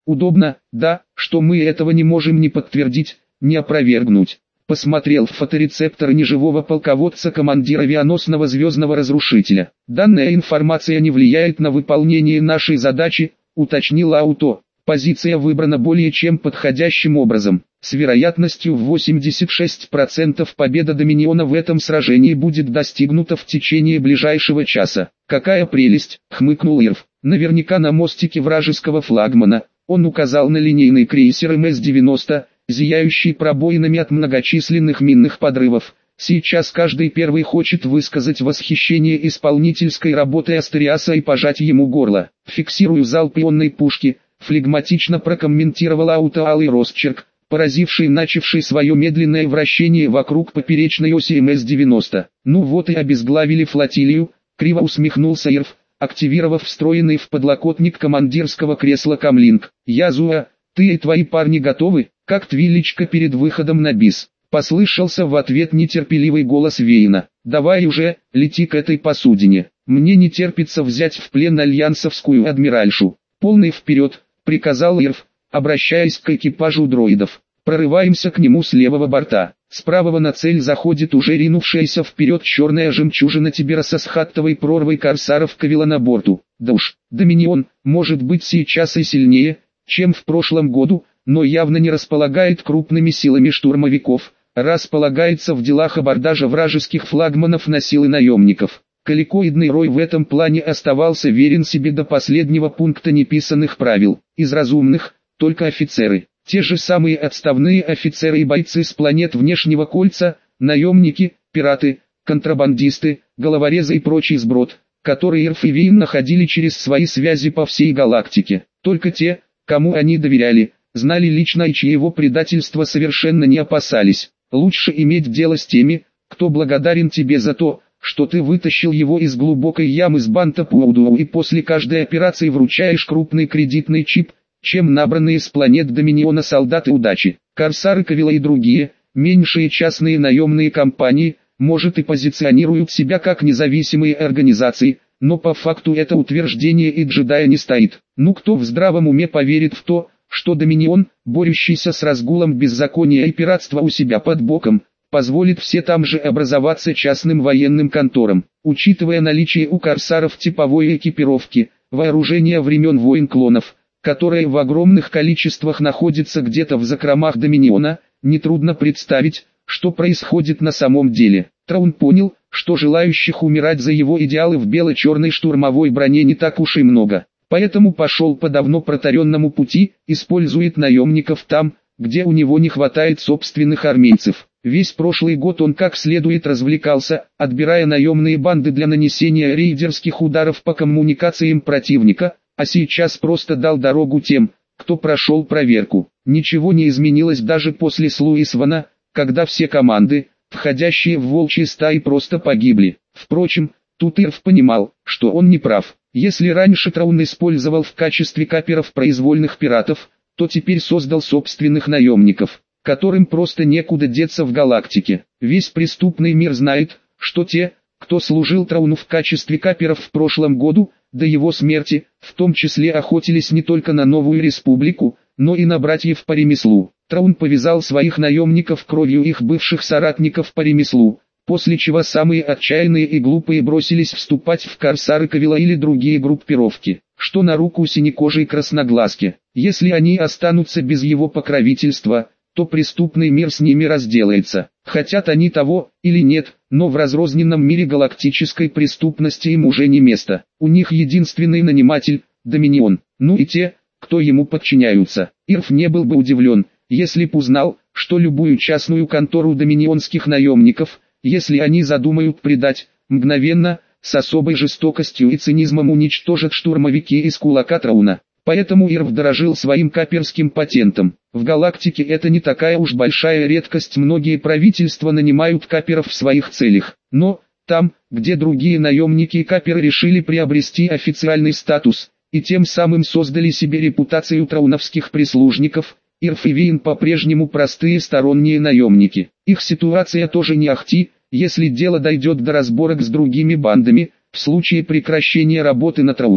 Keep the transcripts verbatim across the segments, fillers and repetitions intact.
Удобно, да, что мы этого не можем ни подтвердить, ни опровергнуть. Посмотрел в фоторецептор неживого полководца командира авианосного звездного разрушителя. Данная информация не влияет на выполнение нашей задачи, уточнил Ауто. Позиция выбрана более чем подходящим образом. С вероятностью в восемьдесят шесть процентов победа Доминиона в этом сражении будет достигнута в течение ближайшего часа. Какая прелесть, хмыкнул Ирв. Наверняка на мостике вражеского флагмана. Он указал на линейный крейсер эм эс девяносто, зияющий пробоинами от многочисленных минных подрывов. Сейчас каждый первый хочет высказать восхищение исполнительской работой Астериаса и пожать ему горло. Фиксирую залп ионной пушки, флегматично прокомментировал Ауто алый росчерк, поразивший начавший свое медленное вращение вокруг поперечной оси эм эс девяносто. Ну вот и обезглавили флотилию, криво усмехнулся Ирв, активировав встроенный в подлокотник командирского кресла камлинг. Язуа, ты и твои парни готовы, как твилечка перед выходом на бис? Послышался в ответ нетерпеливый голос Вейна. Давай уже, лети к этой посудине. Мне не терпится взять в плен альянсовскую адмиральшу. Полный вперед, приказал Ирв, обращаясь к экипажу дроидов. Прорываемся к нему с левого борта. С правого на цель заходит уже ринувшаяся вперед черная жемчужина Тибераса с хаттовой прорвой корсаров Кавила на борту. Да уж, Доминион, может быть сейчас и сильнее, чем в прошлом году, но явно не располагает крупными силами штурмовиков, располагается в делах абордажа вражеских флагманов на силы наемников. Каликоидный рой в этом плане оставался верен себе до последнего пункта неписанных правил. Из разумных, только офицеры. Те же самые отставные офицеры и бойцы с планет внешнего кольца, наемники, пираты, контрабандисты, головорезы и прочий сброд, которые Ирф и Вейн находили через свои связи по всей галактике. Только те, кому они доверяли, знали лично и чьего предательства совершенно не опасались. Лучше иметь дело с теми, кто благодарен тебе за то, что ты вытащил его из глубокой ямы с банта Пуаудуау и после каждой операции вручаешь крупный кредитный чип, чем набранные с планет Доминиона солдаты удачи. Корсары Кавила и другие, меньшие частные наемные компании, может и позиционируют себя как независимые организации, но по факту это утверждение и джедая не стоит. Ну кто в здравом уме поверит в то, что Доминион, борющийся с разгулом беззакония и пиратства у себя под боком, позволит все там же образоваться частным военным конторам, учитывая наличие у корсаров типовой экипировки, вооружения времен войн клонов, которое в огромных количествах находится где-то в закромах Доминиона, нетрудно представить, что происходит на самом деле. Траун понял, что желающих умирать за его идеалы в бело-черной штурмовой броне не так уж и много. Поэтому пошел по давно протаренному пути, использует наемников там, где у него не хватает собственных армейцев. Весь прошлый год он как следует развлекался, отбирая наемные банды для нанесения рейдерских ударов по коммуникациям противника, а сейчас просто дал дорогу тем, кто прошел проверку. Ничего не изменилось даже после Слуисвана, когда все команды, входящие в волчьи стаи, просто погибли. Впрочем, тут Ирв понимал, что он не прав. Если раньше Траун использовал в качестве каперов произвольных пиратов, то теперь создал собственных наемников, которым просто некуда деться в галактике. Весь преступный мир знает, что те, кто служил Трауну в качестве каперов в прошлом году, до его смерти, в том числе охотились не только на Новую Республику, но и на братьев по ремеслу. Траун повязал своих наемников кровью их бывших соратников по ремеслу, после чего самые отчаянные и глупые бросились вступать в корсары Кавила или другие группировки, что на руку синекожей красноглазке. Если они останутся без его покровительства, то преступный мир с ними разделается. Хотят они того или нет, но в разрозненном мире галактической преступности им уже не место. У них единственный наниматель – Доминион, ну и те, кто ему подчиняются. Ирв не был бы удивлен, если б узнал, что любую частную контору доминионских наемников, если они задумают предать, мгновенно, с особой жестокостью и цинизмом уничтожат штурмовики из кулака Трауна. Поэтому Ирв дорожил своим каперским патентом. В галактике это не такая уж большая редкость, многие правительства нанимают каперов в своих целях. Но, там, где другие наемники и каперы решили приобрести официальный статус, и тем самым создали себе репутацию трауновских прислужников, Ирв и Вейн по-прежнему простые сторонние наемники. Их ситуация тоже не ахти, если дело дойдет до разборок с другими бандами. В случае прекращения работы на Трауна,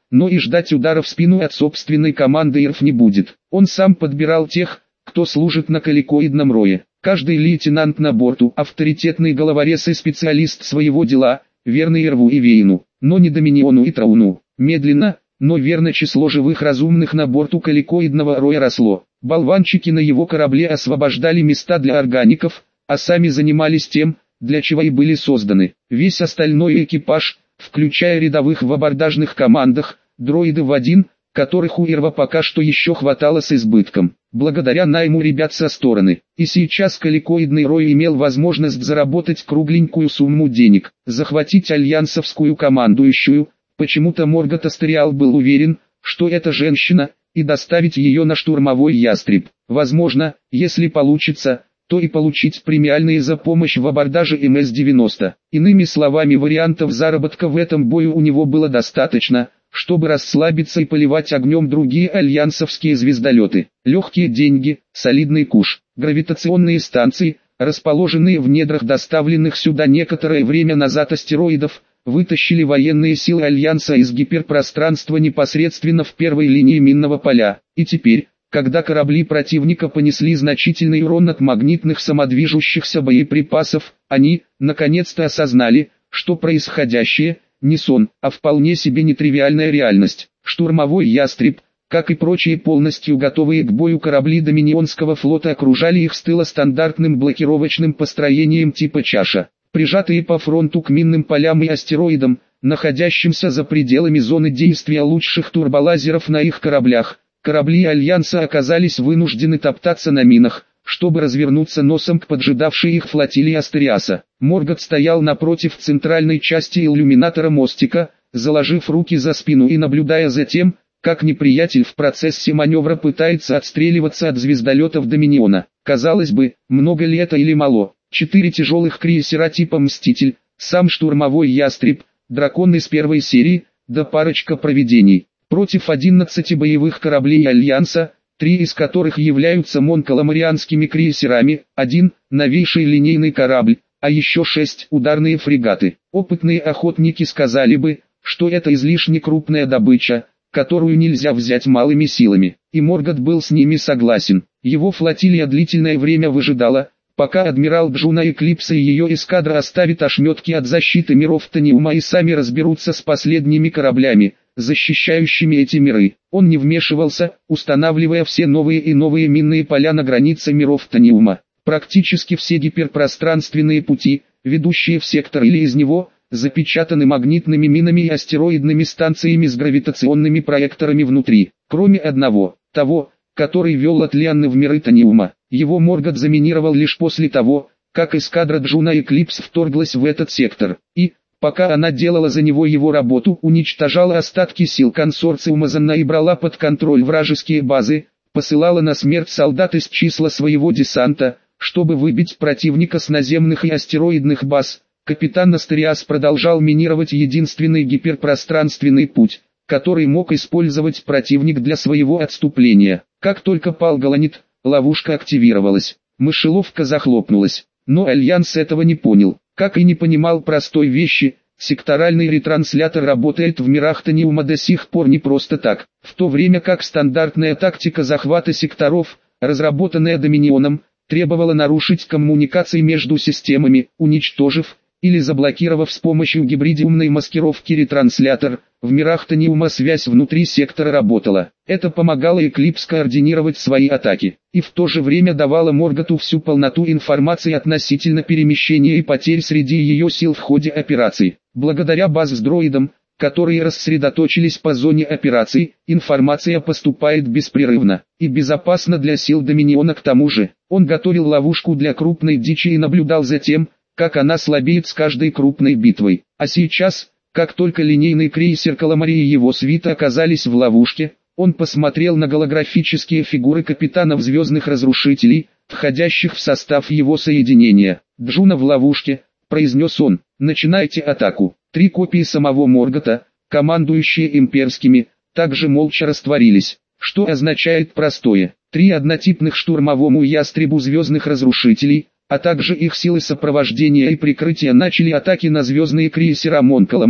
но и ждать удара в спину от собственной команды Ирф не будет. Он сам подбирал тех, кто служит на колликоидном рое. Каждый лейтенант на борту – авторитетный головорез и специалист своего дела, верный Ирву и Вейну, но не Доминиону и Трауну. Медленно, но верно число живых разумных на борту колликоидного роя росло. Болванчики на его корабле освобождали места для органиков, а сами занимались тем, для чего и были созданы. Весь остальной экипаж, включая рядовых в абордажных командах, дроиды в один, которых у Ирва пока что еще хватало с избытком, благодаря найму ребят со стороны. И сейчас колликоидный рой имел возможность заработать кругленькую сумму денег, захватить альянсовскую командующую. Почему-то Моргот Астериал был уверен, что это женщина, и доставить ее на штурмовой ястреб. Возможно, если получится, то и получить премиальные за помощь в абордаже эм эс девяносто. Иными словами, вариантов заработка в этом бою у него было достаточно, чтобы расслабиться и поливать огнем другие альянсовские звездолеты. Легкие деньги, солидный куш, гравитационные станции, расположенные в недрах доставленных сюда некоторое время назад астероидов, вытащили военные силы Альянса из гиперпространства непосредственно в первой линии минного поля. И теперь, когда корабли противника понесли значительный урон от магнитных самодвижущихся боеприпасов, они, наконец-то осознали, что происходящее – не сон, а вполне себе нетривиальная реальность. Штурмовой ястреб, как и прочие полностью готовые к бою корабли Доминионского флота, окружали их с тыла стандартным блокировочным построением типа чаша. Прижатые по фронту к минным полям и астероидам, находящимся за пределами зоны действия лучших турболазеров на их кораблях, корабли Альянса оказались вынуждены топтаться на минах, чтобы развернуться носом к поджидавшей их флотилии Астериаса. Моргот стоял напротив центральной части иллюминатора мостика, заложив руки за спину и наблюдая за тем, как неприятель в процессе маневра пытается отстреливаться от звездолетов Доминиона. Казалось бы, много ли это или мало? Четыре тяжелых крейсера типа «Мститель», сам штурмовой ястреб, дракон из первой серии, да парочка провидений. Против одиннадцати боевых кораблей Альянса, три из которых являются монкаламарианскими крейсерами, один – новейший линейный корабль, а еще шесть – ударные фрегаты. Опытные охотники сказали бы, что это излишне крупная добыча, которую нельзя взять малыми силами. И Моргот был с ними согласен. Его флотилия длительное время выжидала, пока адмирал Джуна Эклипса и ее эскадра оставит ошметки от защиты миров Таниума и сами разберутся с последними кораблями, защищающими эти миры. Он не вмешивался, устанавливая все новые и новые минные поля на границе миров Таниума. Практически все гиперпространственные пути, ведущие в сектор или из него, запечатаны магнитными минами и астероидными станциями с гравитационными проекторами внутри, кроме одного, того, который вел от Лианны в миры Таниума. Его Моргот заминировал лишь после того, как эскадра Джуна Эклипс вторглась в этот сектор, и, пока она делала за него его работу, уничтожала остатки сил консорциума Занна и брала под контроль вражеские базы, посылала на смерть солдат из числа своего десанта, чтобы выбить противника с наземных и астероидных баз. Капитан Астериас продолжал минировать единственный гиперпространственный путь, который мог использовать противник для своего отступления. Как только пал Галанит, ловушка активировалась, мышеловка захлопнулась, но Альянс этого не понял, как и не понимал простой вещи: секторальный ретранслятор работает в мирах Таниума до сих пор не просто так, в то время как стандартная тактика захвата секторов, разработанная Доминионом, требовала нарушить коммуникации между системами, уничтожив или заблокировав с помощью гибридиумной маскировки ретранслятор. В мирах Таниума связь внутри сектора работала. Это помогало Эклипс координировать свои атаки, и в то же время давало Морготу всю полноту информации относительно перемещения и потерь среди ее сил в ходе операций. Благодаря баз с дроидом, которые рассредоточились по зоне операций, информация поступает беспрерывно и безопасно для сил Доминиона. К тому же, он готовил ловушку для крупной дичи и наблюдал за тем, как она слабеет с каждой крупной битвой. А сейчас, как только линейный крейсер Каламари и его свита оказались в ловушке, он посмотрел на голографические фигуры капитанов звездных разрушителей, входящих в состав его соединения. «Джуна в ловушке», — произнес он, — «начинайте атаку». Три копии самого Моргота, командующие имперскими, также молча растворились, что означает простое: три однотипных штурмовому ястребу звездных разрушителей, а также их силы сопровождения и прикрытия начали атаки на звездные крейсера Монкаламари,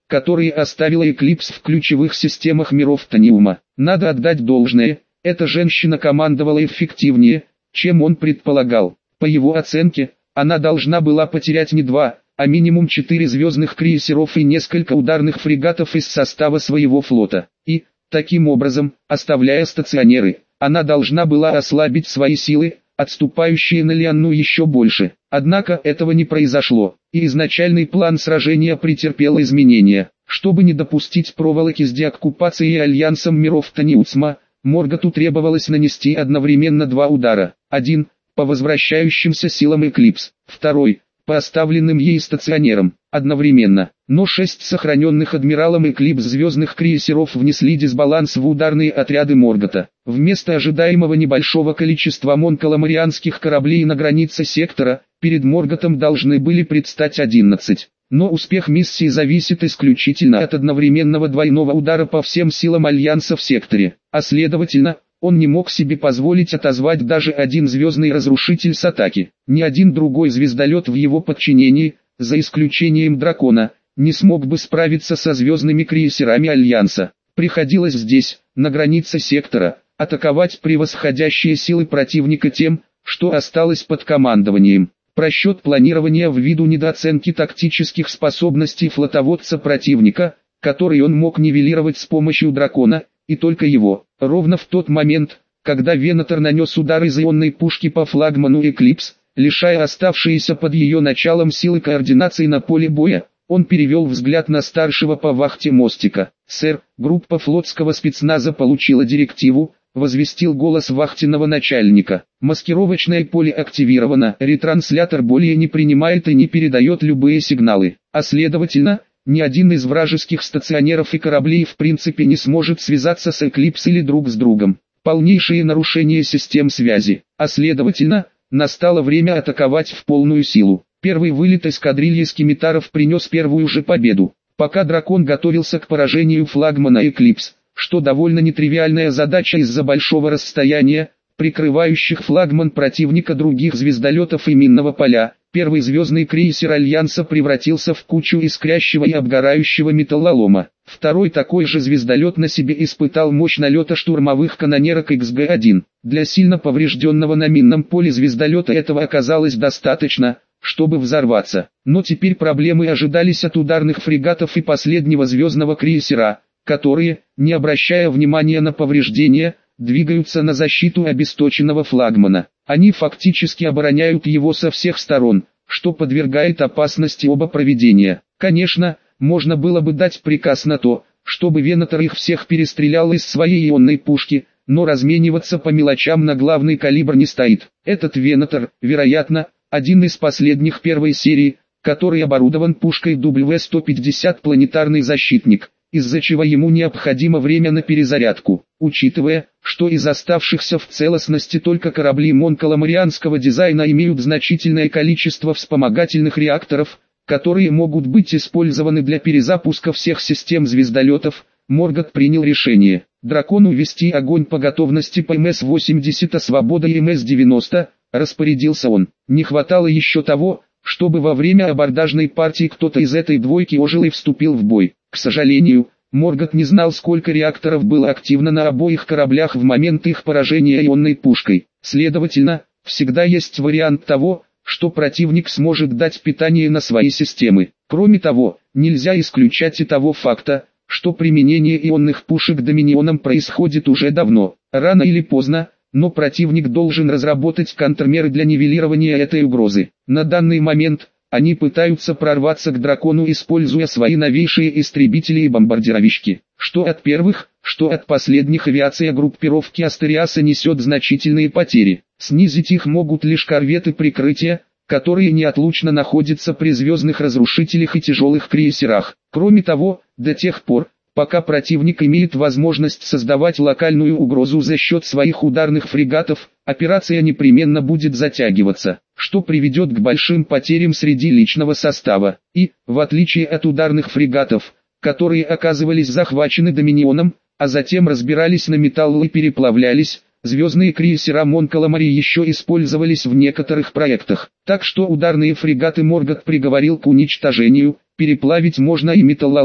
которые оставила Эклипс в ключевых системах миров Таниума. Надо отдать должное, эта женщина командовала эффективнее, чем он предполагал. По его оценке, она должна была потерять не два, а минимум четыре звездных крейсеров и несколько ударных фрегатов из состава своего флота. И, таким образом, оставляя стационеры, она должна была ослабить свои силы, отступающие на Лианну еще больше. Однако этого не произошло, и изначальный план сражения претерпел изменения. Чтобы не допустить проволоки с деоккупацией и альянсом миров Таниусма, Морготу требовалось нанести одновременно два удара. Один – по возвращающимся силам Эклипс, второй – по оставленным ей стационерам, одновременно. Но шесть сохраненных адмиралом Эклипс звездных крейсеров внесли дисбаланс в ударные отряды Моргота. Вместо ожидаемого небольшого количества монкаламарианских кораблей на границе сектора, перед Морготом должны были предстать одиннадцать. Но успех миссии зависит исключительно от одновременного двойного удара по всем силам Альянса в секторе, а следовательно, он не мог себе позволить отозвать даже один звездный разрушитель с атаки. Ни один другой звездолет в его подчинении, за исключением Дракона, не смог бы справиться со звездными крейсерами Альянса. Приходилось здесь, на границе сектора, атаковать превосходящие силы противника тем, что осталось под командованием. Просчет планирования ввиду недооценки тактических способностей флотоводца противника, который он мог нивелировать с помощью Дракона, и только его. Ровно в тот момент, когда Венатор нанес удар из ионной пушки по флагману Эклипс, лишая оставшиеся под ее началом силы координации на поле боя, он перевел взгляд на старшего по вахте мостика. «Сэр, группа флотского спецназа получила директиву», — возвестил голос вахтенного начальника. «Маскировочное поле активировано, ретранслятор более не принимает и не передает любые сигналы, а следовательно, ни один из вражеских стационеров и кораблей в принципе не сможет связаться с Эклипс или друг с другом. Полнейшее нарушение систем связи, а следовательно, настало время атаковать в полную силу». Первый вылет эскадрильи скимитаров принес первую же победу. Пока Дракон готовился к поражению флагмана Эклипс, что довольно нетривиальная задача из-за большого расстояния, прикрывающих флагман противника других звездолетов и минного поля, первый звездный крейсер Альянса превратился в кучу искрящего и обгорающего металлолома. Второй такой же звездолет на себе испытал мощь налета штурмовых канонерок икс джи один. Для сильно поврежденного на минном поле звездолета этого оказалось достаточно, чтобы взорваться. Но теперь проблемы ожидались от ударных фрегатов и последнего звездного крейсера, которые, не обращая внимания на повреждения, двигаются на защиту обесточенного флагмана. Они фактически обороняют его со всех сторон, что подвергает опасности оба проведения. Конечно, можно было бы дать приказ на то, чтобы Венатор их всех перестрелял из своей ионной пушки, но размениваться по мелочам на главный калибр не стоит. Этот Венатор, вероятно, один из последних первой серии, который оборудован пушкой дабл ю сто пятьдесят планетарный защитник, из-за чего ему необходимо время на перезарядку. Учитывая, что из оставшихся в целостности только корабли монкаламарианского дизайна имеют значительное количество вспомогательных реакторов, которые могут быть использованы для перезапуска всех систем звездолетов, Моргот принял решение. Дракону вести огонь по готовности по эм эс восемьдесят, а Свобода и эм эс девяносто, распорядился он. Не хватало еще того, чтобы во время абордажной партии кто-то из этой двойки ожил и вступил в бой. К сожалению, Моргот не знал, сколько реакторов было активно на обоих кораблях в момент их поражения ионной пушкой. Следовательно, всегда есть вариант того, что противник сможет дать питание на свои системы. Кроме того, нельзя исключать и того факта, что применение ионных пушек Доминионом происходит уже давно. Рано или поздно, но противник должен разработать контрмеры для нивелирования этой угрозы. На данный момент, они пытаются прорваться к Дракону, используя свои новейшие истребители и бомбардировщики. Что от первых, что от последних авиация группировки Астериаса несет значительные потери. Снизить их могут лишь корветы прикрытия, которые неотлучно находятся при звездных разрушителях и тяжелых крейсерах. Кроме того, до тех пор, пока противник имеет возможность создавать локальную угрозу за счет своих ударных фрегатов, операция непременно будет затягиваться, что приведет к большим потерям среди личного состава. И, в отличие от ударных фрегатов, которые оказывались захвачены Доминионом, а затем разбирались на металл и переплавлялись, звездные крейсера Монкаламари еще использовались в некоторых проектах. Так что ударные фрегаты Моргот приговорил к уничтожению, переплавить можно и металлолом.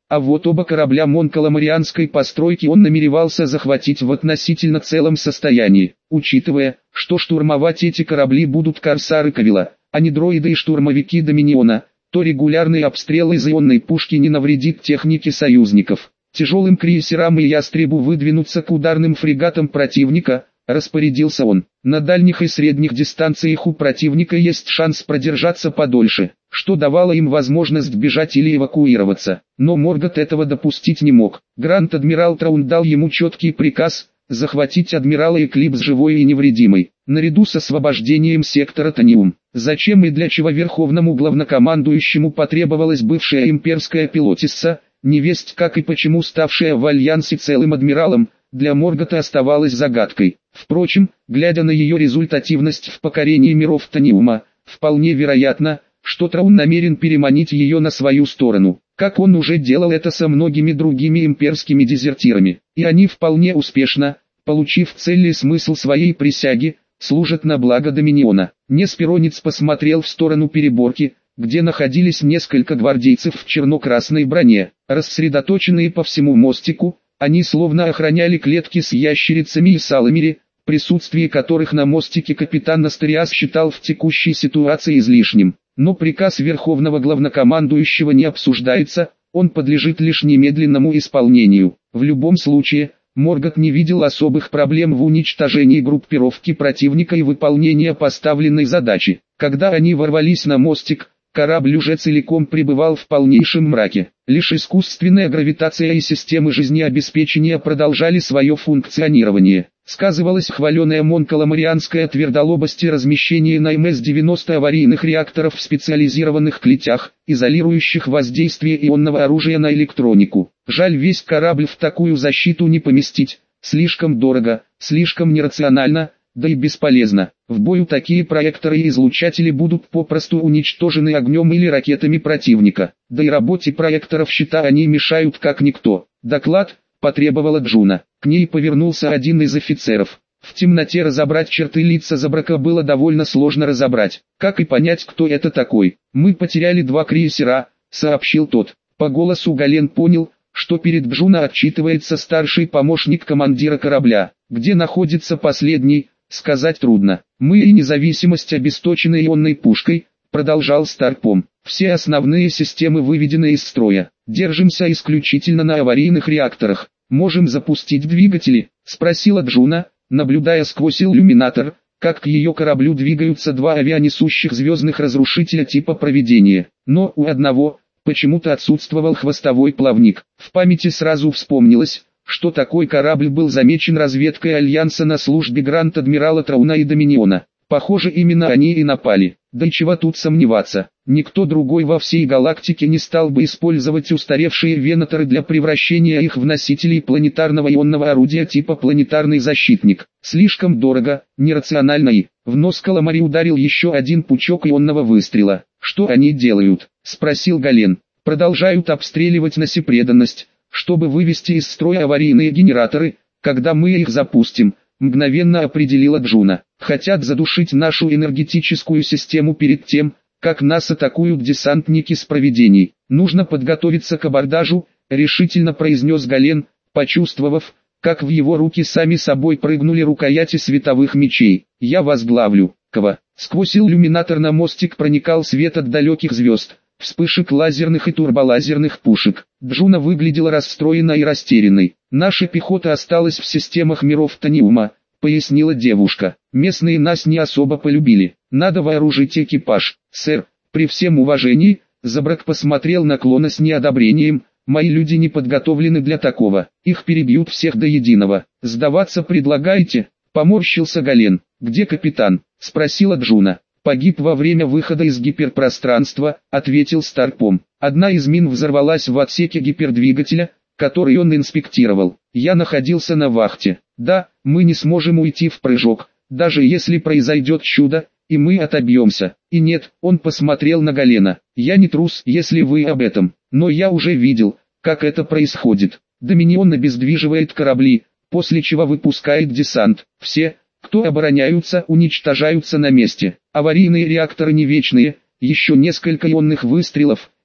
А вот оба корабля монкаламарианской постройки он намеревался захватить в относительно целом состоянии. Учитывая, что штурмовать эти корабли будут корсары Кавила, а не дроиды и штурмовики Доминиона, то регулярный обстрел из ионной пушки не навредит технике союзников. Тяжелым крейсерам и ястребу выдвинуться к ударным фрегатам противника, распорядился он. На дальних и средних дистанциях у противника есть шанс продержаться подольше, что давало им возможность бежать или эвакуироваться. Но Моргот этого допустить не мог. Гранд-адмирал Траун дал ему четкий приказ захватить адмирала Эклипс живой и невредимой, наряду с освобождением сектора Таниум. Зачем и для чего верховному главнокомандующему потребовалась бывшая имперская пилотисса, невесть как и почему ставшая в альянсе целым адмиралом, для Моргота оставалась загадкой. Впрочем, глядя на ее результативность в покорении миров Таниума, вполне вероятно, что Траун намерен переманить ее на свою сторону, как он уже делал это со многими другими имперскими дезертирами. И они вполне успешно, получив цель и смысл своей присяги, служат на благо Доминиона. Несперонец посмотрел в сторону переборки, где находились несколько гвардейцев в черно-красной броне, рассредоточенные по всему мостику. Они словно охраняли клетки с ящерицами и саламири, присутствие которых на мостике капитан Астериас считал в текущей ситуации излишним. Но приказ Верховного Главнокомандующего не обсуждается, он подлежит лишь немедленному исполнению. В любом случае, Моргот не видел особых проблем в уничтожении группировки противника и выполнении поставленной задачи. Когда они ворвались на мостик, корабль уже целиком пребывал в полнейшем мраке. Лишь искусственная гравитация и системы жизнеобеспечения продолжали свое функционирование. Сказывалась хваленая монкаламарианская твердолобость и размещение на эм эс девяносто аварийных реакторов в специализированных клетях, изолирующих воздействие ионного оружия на электронику. Жаль, весь корабль в такую защиту не поместить, слишком дорого, слишком нерационально, да и бесполезно. В бою такие проекторы и излучатели будут попросту уничтожены огнем или ракетами противника. Да и работе проекторов щита они мешают как никто. Доклад потребовала Джуна. К ней повернулся один из офицеров. В темноте разобрать черты лица Забрака было довольно сложно разобрать. Как и понять, кто это такой. «Мы потеряли два крейсера», — сообщил тот. По голосу Гален понял, что перед Джуна отчитывается старший помощник командира корабля. Где находится последний, сказать трудно. «Мы и независимость обесточены ионной пушкой», — продолжал Старпом. «Все основные системы выведены из строя. Держимся исключительно на аварийных реакторах. Можем запустить двигатели?» — спросила Джуна, наблюдая сквозь иллюминатор, как к ее кораблю двигаются два авианесущих звездных разрушителя типа «Провидение». Но у одного почему-то отсутствовал хвостовой плавник. В памяти сразу вспомнилось, что такой корабль был замечен разведкой Альянса на службе Гранд-адмирала Трауна и Доминиона. Похоже, именно они и напали. Да и чего тут сомневаться, никто другой во всей галактике не стал бы использовать устаревшие венаторы для превращения их в носителей планетарного ионного орудия типа «Планетарный защитник». Слишком дорого, нерационально и... В нос Каламари ударил еще один пучок ионного выстрела. «Что они делают?» — спросил Гален. «Продолжают обстреливать насепреданность, чтобы вывести из строя аварийные генераторы, когда мы их запустим», — мгновенно определила Джуна. «Хотят задушить нашу энергетическую систему перед тем, как нас атакуют десантники с провидений. Нужно подготовиться к абордажу», — решительно произнес Гален, почувствовав, как в его руки сами собой прыгнули рукояти световых мечей. «Я возглавлю». Ква. Сквозь иллюминатор на мостик проникал свет от далеких звезд, вспышек лазерных и турболазерных пушек. Джуна выглядела расстроенной и растерянной. «Наша пехота осталась в системах миров Таниума», — пояснила девушка. «Местные нас не особо полюбили. Надо вооружить экипаж». «Сэр, при всем уважении», — Забрак посмотрел на Клона с неодобрением, «мои люди не подготовлены для такого. Их перебьют всех до единого. Сдаваться предлагаете?» — поморщился Гален. «Где капитан?» — спросила Джуна. «Погиб во время выхода из гиперпространства», — ответил Старпом. «Одна из мин взорвалась в отсеке гипердвигателя, который он инспектировал. Я находился на вахте. Да, мы не сможем уйти в прыжок, даже если произойдет чудо, и мы отобьемся. И нет», — он посмотрел на Галена. «Я не трус, если вы об этом, но я уже видел, как это происходит. Доминион обездвиживает корабли, после чего выпускает десант. Все, кто обороняются, уничтожаются на месте. Аварийные реакторы не вечные, еще несколько ионных выстрелов,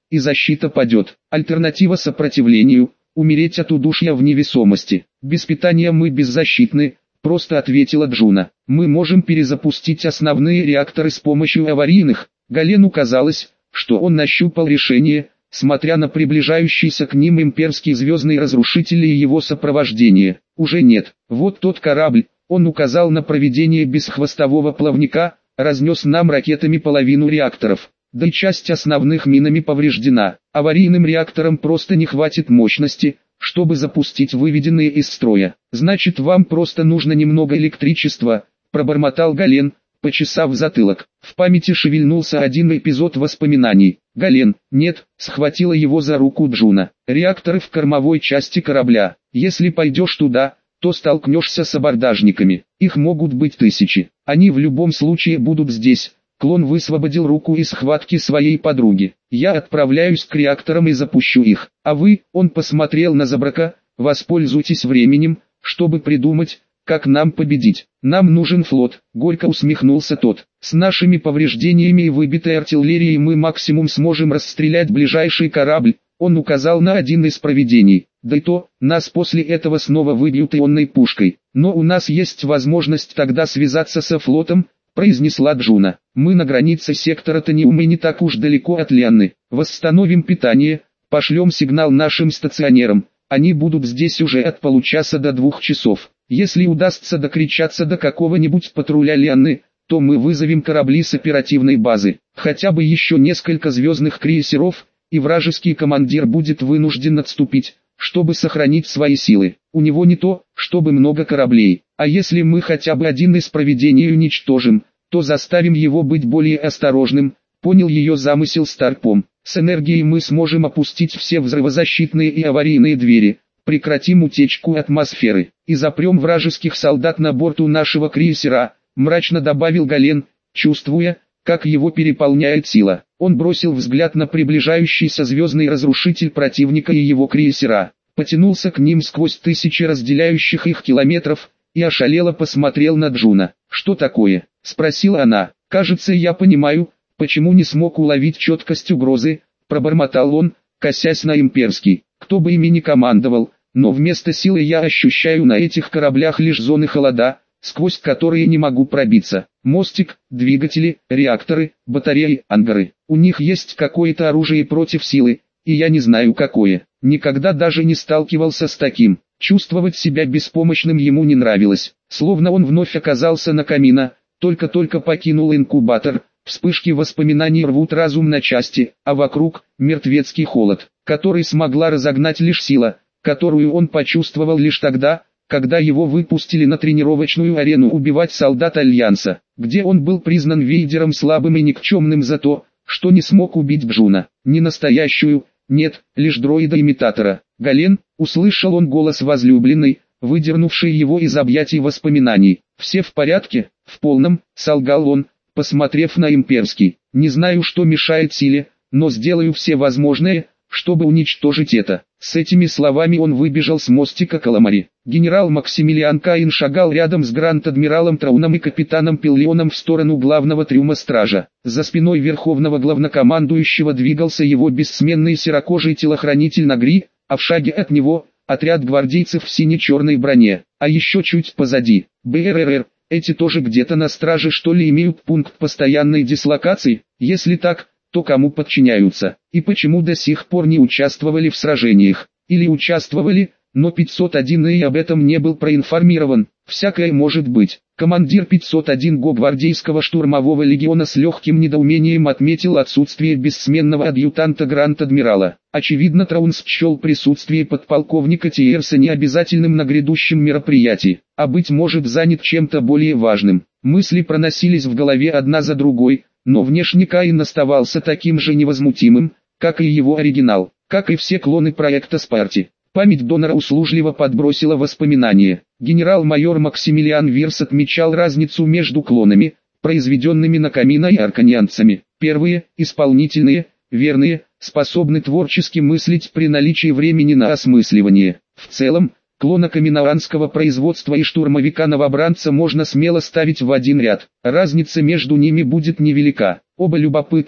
и защита падет. Альтернатива сопротивлению – умереть от удушья в невесомости. Без питания мы беззащитны, просто ответила Джуна. Мы можем перезапустить основные реакторы с помощью аварийных. Галену казалось, что он нащупал решение, смотря на приближающийся к ним имперский звездный разрушитель и его сопровождение. Уже нет. Вот тот корабль, он указал на проведение бесхвостового плавника, разнес нам ракетами половину реакторов. Да и часть основных минами повреждена. Аварийным реакторам просто не хватит мощности, чтобы запустить выведенные из строя. Значит, вам просто нужно немного электричества, пробормотал Гален, почесав затылок. В памяти шевельнулся один эпизод воспоминаний. Гален, нет, схватила его за руку Джуна. Реакторы в кормовой части корабля. Если пойдешь туда, то столкнешься с абордажниками. Их могут быть тысячи. Они в любом случае будут здесь. Клон высвободил руку из схватки своей подруги. Я отправляюсь к реакторам и запущу их. А вы, он посмотрел на Забрака, воспользуйтесь временем, чтобы придумать, как нам победить. Нам нужен флот, горько усмехнулся тот. С нашими повреждениями и выбитой артиллерией мы максимум сможем расстрелять ближайший корабль. Он указал на один из провидений. Да и то, нас после этого снова выбьют ионной пушкой. Но у нас есть возможность тогда связаться со флотом, произнесла Джуна. Мы на границе сектора Таниум и не так уж далеко от Лианны. Восстановим питание, пошлем сигнал нашим стационерам. Они будут здесь уже от получаса до двух часов. Если удастся докричаться до какого-нибудь патруля Лианны, то мы вызовем корабли с оперативной базы. Хотя бы еще несколько звездных крейсеров, и вражеский командир будет вынужден отступить, чтобы сохранить свои силы. У него не то, чтобы много кораблей. А если мы хотя бы один из провидений уничтожим, то заставим его быть более осторожным, понял ее замысел Старпом. С энергией мы сможем опустить все взрывозащитные и аварийные двери, прекратим утечку атмосферы и запрем вражеских солдат на борту нашего крейсера, мрачно добавил Гален, чувствуя, как его переполняет сила. Он бросил взгляд на приближающийся звездный разрушитель противника и его крейсера, потянулся к ним сквозь тысячи разделяющих их километров, и ошалело посмотрел на Джуна. «Что такое?» – спросила она. «Кажется, я понимаю, почему не смог уловить четкость угрозы», – пробормотал он, косясь на имперский. «Кто бы ими ни командовал, но вместо силы я ощущаю на этих кораблях лишь зоны холода, сквозь которые не могу пробиться. Мостик, двигатели, реакторы, батареи, ангары. У них есть какое-то оружие против силы, и я не знаю какое. Никогда даже не сталкивался с таким». Чувствовать себя беспомощным ему не нравилось, словно он вновь оказался на камина, только-только покинул инкубатор. Вспышки воспоминаний рвут разум на части, а вокруг – мертвецкий холод, который смогла разогнать лишь сила, которую он почувствовал лишь тогда, когда его выпустили на тренировочную арену убивать солдат Альянса, где он был признан Вейдером слабым и никчемным за то, что не смог убить Джуна. Не настоящую, нет, лишь дроида-имитатора. «Гален», — услышал он голос возлюбленной, выдернувший его из объятий воспоминаний. «Все в порядке?» «В полном», — солгал он, посмотрев на имперский. «Не знаю, что мешает силе, но сделаю все возможное, чтобы уничтожить это». С этими словами он выбежал с мостика Каламари. Генерал Максимилиан Каин шагал рядом с гранд-адмиралом Трауном и капитаном Пиллионом в сторону главного трюма стража. За спиной верховного главнокомандующего двигался его бессменный серокожий телохранитель Нагри, а в шаге от него – отряд гвардейцев в сине-черной броне. А еще чуть позади – БРРР. Эти тоже где-то на страже, что ли, имеют пункт постоянной дислокации? Если так, то кому подчиняются? И почему до сих пор не участвовали в сражениях? Или участвовали, но пятьсот один и об этом не был проинформирован? Всякое может быть. Командир пятьсот один го гвардейского штурмового легиона с легким недоумением отметил отсутствие бессменного адъютанта гранд-адмирала. Очевидно, Траун счел присутствие подполковника Тиерса необязательным на грядущем мероприятии, а быть может занят чем-то более важным. Мысли проносились в голове одна за другой, но внешне Каин оставался таким же невозмутимым, как и его оригинал, как и все клоны проекта Спарти. Память донора услужливо подбросила воспоминания. Генерал-майор Максимилиан Вирс отмечал разницу между клонами, произведенными на Камино и арканианцами. Первые, исполнительные, верные, способны творчески мыслить при наличии времени на осмысливание. В целом, клона каминоанского производства и штурмовика-новобранца можно смело ставить в один ряд. Разница между ними будет невелика. Оба любопытны,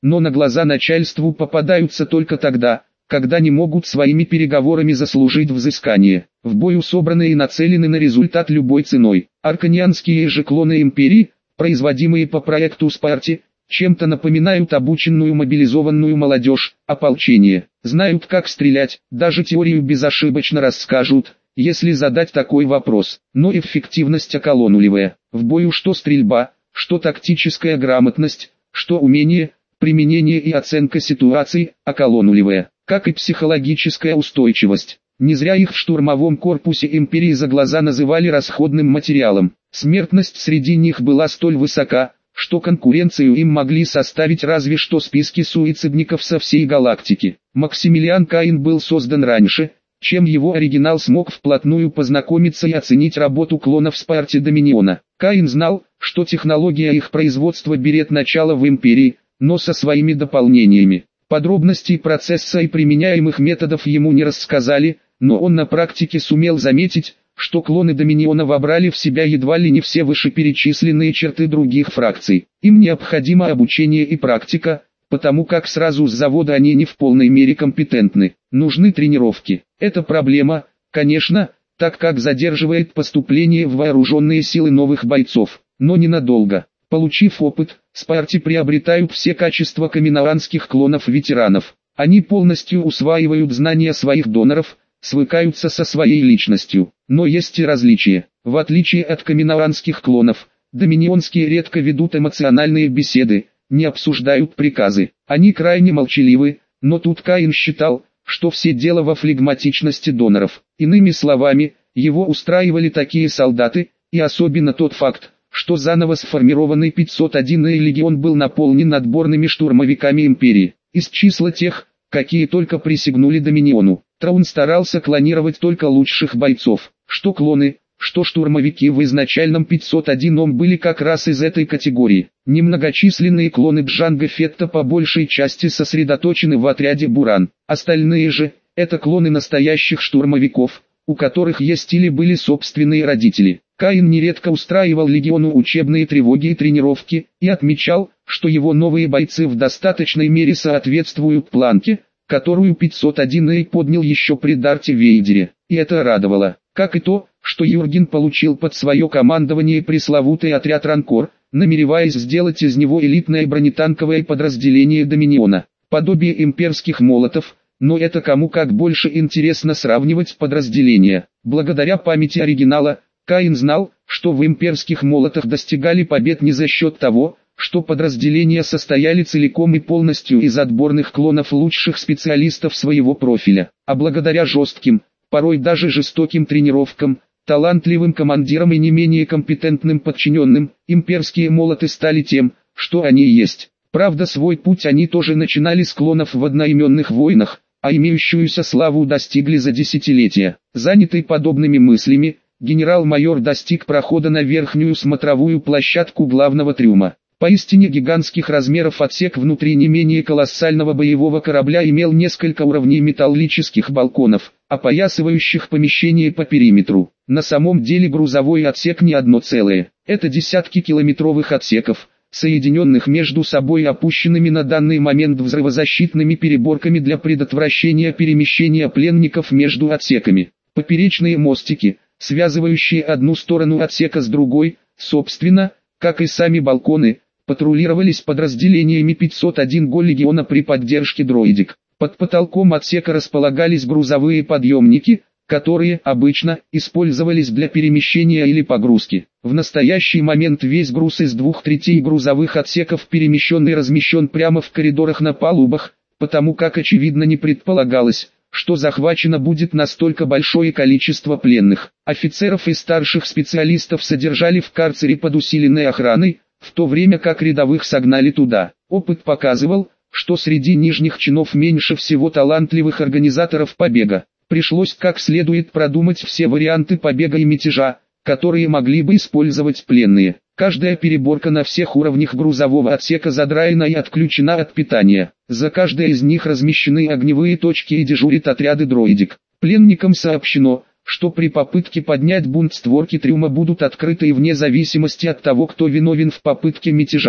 но на глаза начальству попадаются только тогда, когда не могут своими переговорами заслужить взыскание. В бою собраны и нацелены на результат любой ценой. Арканианские же клоны империи, производимые по проекту Спарти, чем-то напоминают обученную мобилизованную молодежь, ополчение. Знают, как стрелять, даже теорию безошибочно расскажут, если задать такой вопрос. Но эффективность околонулевая. В бою что стрельба, что тактическая грамотность, что умение, применение и оценка ситуации, околонулевая. Как и психологическая устойчивость. Не зря их в штурмовом корпусе империи за глаза называли расходным материалом. Смертность среди них была столь высока, что конкуренцию им могли составить разве что списки суицидников со всей галактики. Максимилиан Каин был создан раньше, чем его оригинал смог вплотную познакомиться и оценить работу клонов Спарти Доминиона. Каин знал, что технология их производства берет начало в империи, но со своими дополнениями. Подробностей процесса и применяемых методов ему не рассказали, но он на практике сумел заметить, что клоны Доминиона вобрали в себя едва ли не все вышеперечисленные черты других фракций. Им необходимо обучение и практика, потому как сразу с завода они не в полной мере компетентны. Нужны тренировки. Это проблема, конечно, так как задерживает поступление в вооруженные силы новых бойцов, но ненадолго. Получив опыт, Спарти приобретают все качества каминоанских клонов-ветеранов. Они полностью усваивают знания своих доноров, свыкаются со своей личностью. Но есть и различия. В отличие от каминоанских клонов, доминионские редко ведут эмоциональные беседы, не обсуждают приказы. Они крайне молчаливы, но тут Каин считал, что все дело во флегматичности доноров. Иными словами, его устраивали такие солдаты, и особенно тот факт, что заново сформированный пятьсот одинный легион был наполнен отборными штурмовиками империи. Из числа тех, какие только присягнули Доминиону, Траун старался клонировать только лучших бойцов. Что клоны, что штурмовики в изначальном пятьсот одинном были как раз из этой категории. Немногочисленные клоны Джанго Фетта по большей части сосредоточены в отряде Буран. Остальные же, это клоны настоящих штурмовиков, у которых есть или были собственные родители. Каин нередко устраивал легиону учебные тревоги и тренировки, и отмечал, что его новые бойцы в достаточной мере соответствуют планке, которую пятьсот одинный поднял еще при Дарте Вейдере. И это радовало. Как и то, что Юрген получил под свое командование пресловутый отряд Ранкор, намереваясь сделать из него элитное бронетанковое подразделение Доминиона, подобие имперских молотов, но это кому как больше интересно сравнивать подразделения. Благодаря памяти оригинала, Каин знал, что в имперских молотах достигали побед не за счет того, что подразделения состояли целиком и полностью из отборных клонов лучших специалистов своего профиля, а благодаря жестким, порой даже жестоким тренировкам, талантливым командирам и не менее компетентным подчиненным, имперские молоты стали тем, что они есть. Правда, свой путь они тоже начинали с клонов в одноименных войнах, а имеющуюся славу достигли за десятилетия. Занятый подобными мыслями, генерал-майор достиг прохода на верхнюю смотровую площадку главного трюма. Поистине гигантских размеров отсек внутри не менее колоссального боевого корабля имел несколько уровней металлических балконов, опоясывающих помещение по периметру. На самом деле грузовой отсек не одно целое. Это десятки километровых отсеков, соединенных между собой опущенными на данный момент взрывозащитными переборками для предотвращения перемещения пленников между отсеками. Поперечные мостики, связывающие одну сторону отсека с другой, собственно, как и сами балконы, патрулировались подразделениями пятьсот один го легиона при поддержке дроидик. Под потолком отсека располагались грузовые подъемники, которые обычно использовались для перемещения или погрузки. В настоящий момент весь груз из двух третей грузовых отсеков перемещен и размещен прямо в коридорах на палубах, потому как очевидно не предполагалось, что захвачено будет настолько большое количество пленных. Офицеров и старших специалистов содержали в карцере под усиленной охраной, в то время как рядовых согнали туда. Опыт показывал, что среди нижних чинов меньше всего талантливых организаторов побега. Пришлось как следует продумать все варианты побега и мятежа, которые могли бы использовать пленные. Каждая переборка на всех уровнях грузового отсека задраена и отключена от питания. За каждой из них размещены огневые точки и дежурят отряды дроидик. Пленникам сообщено, что при попытке поднять бунт створки трюма будут открыты и вне зависимости от того, кто виновен в попытке мятежа,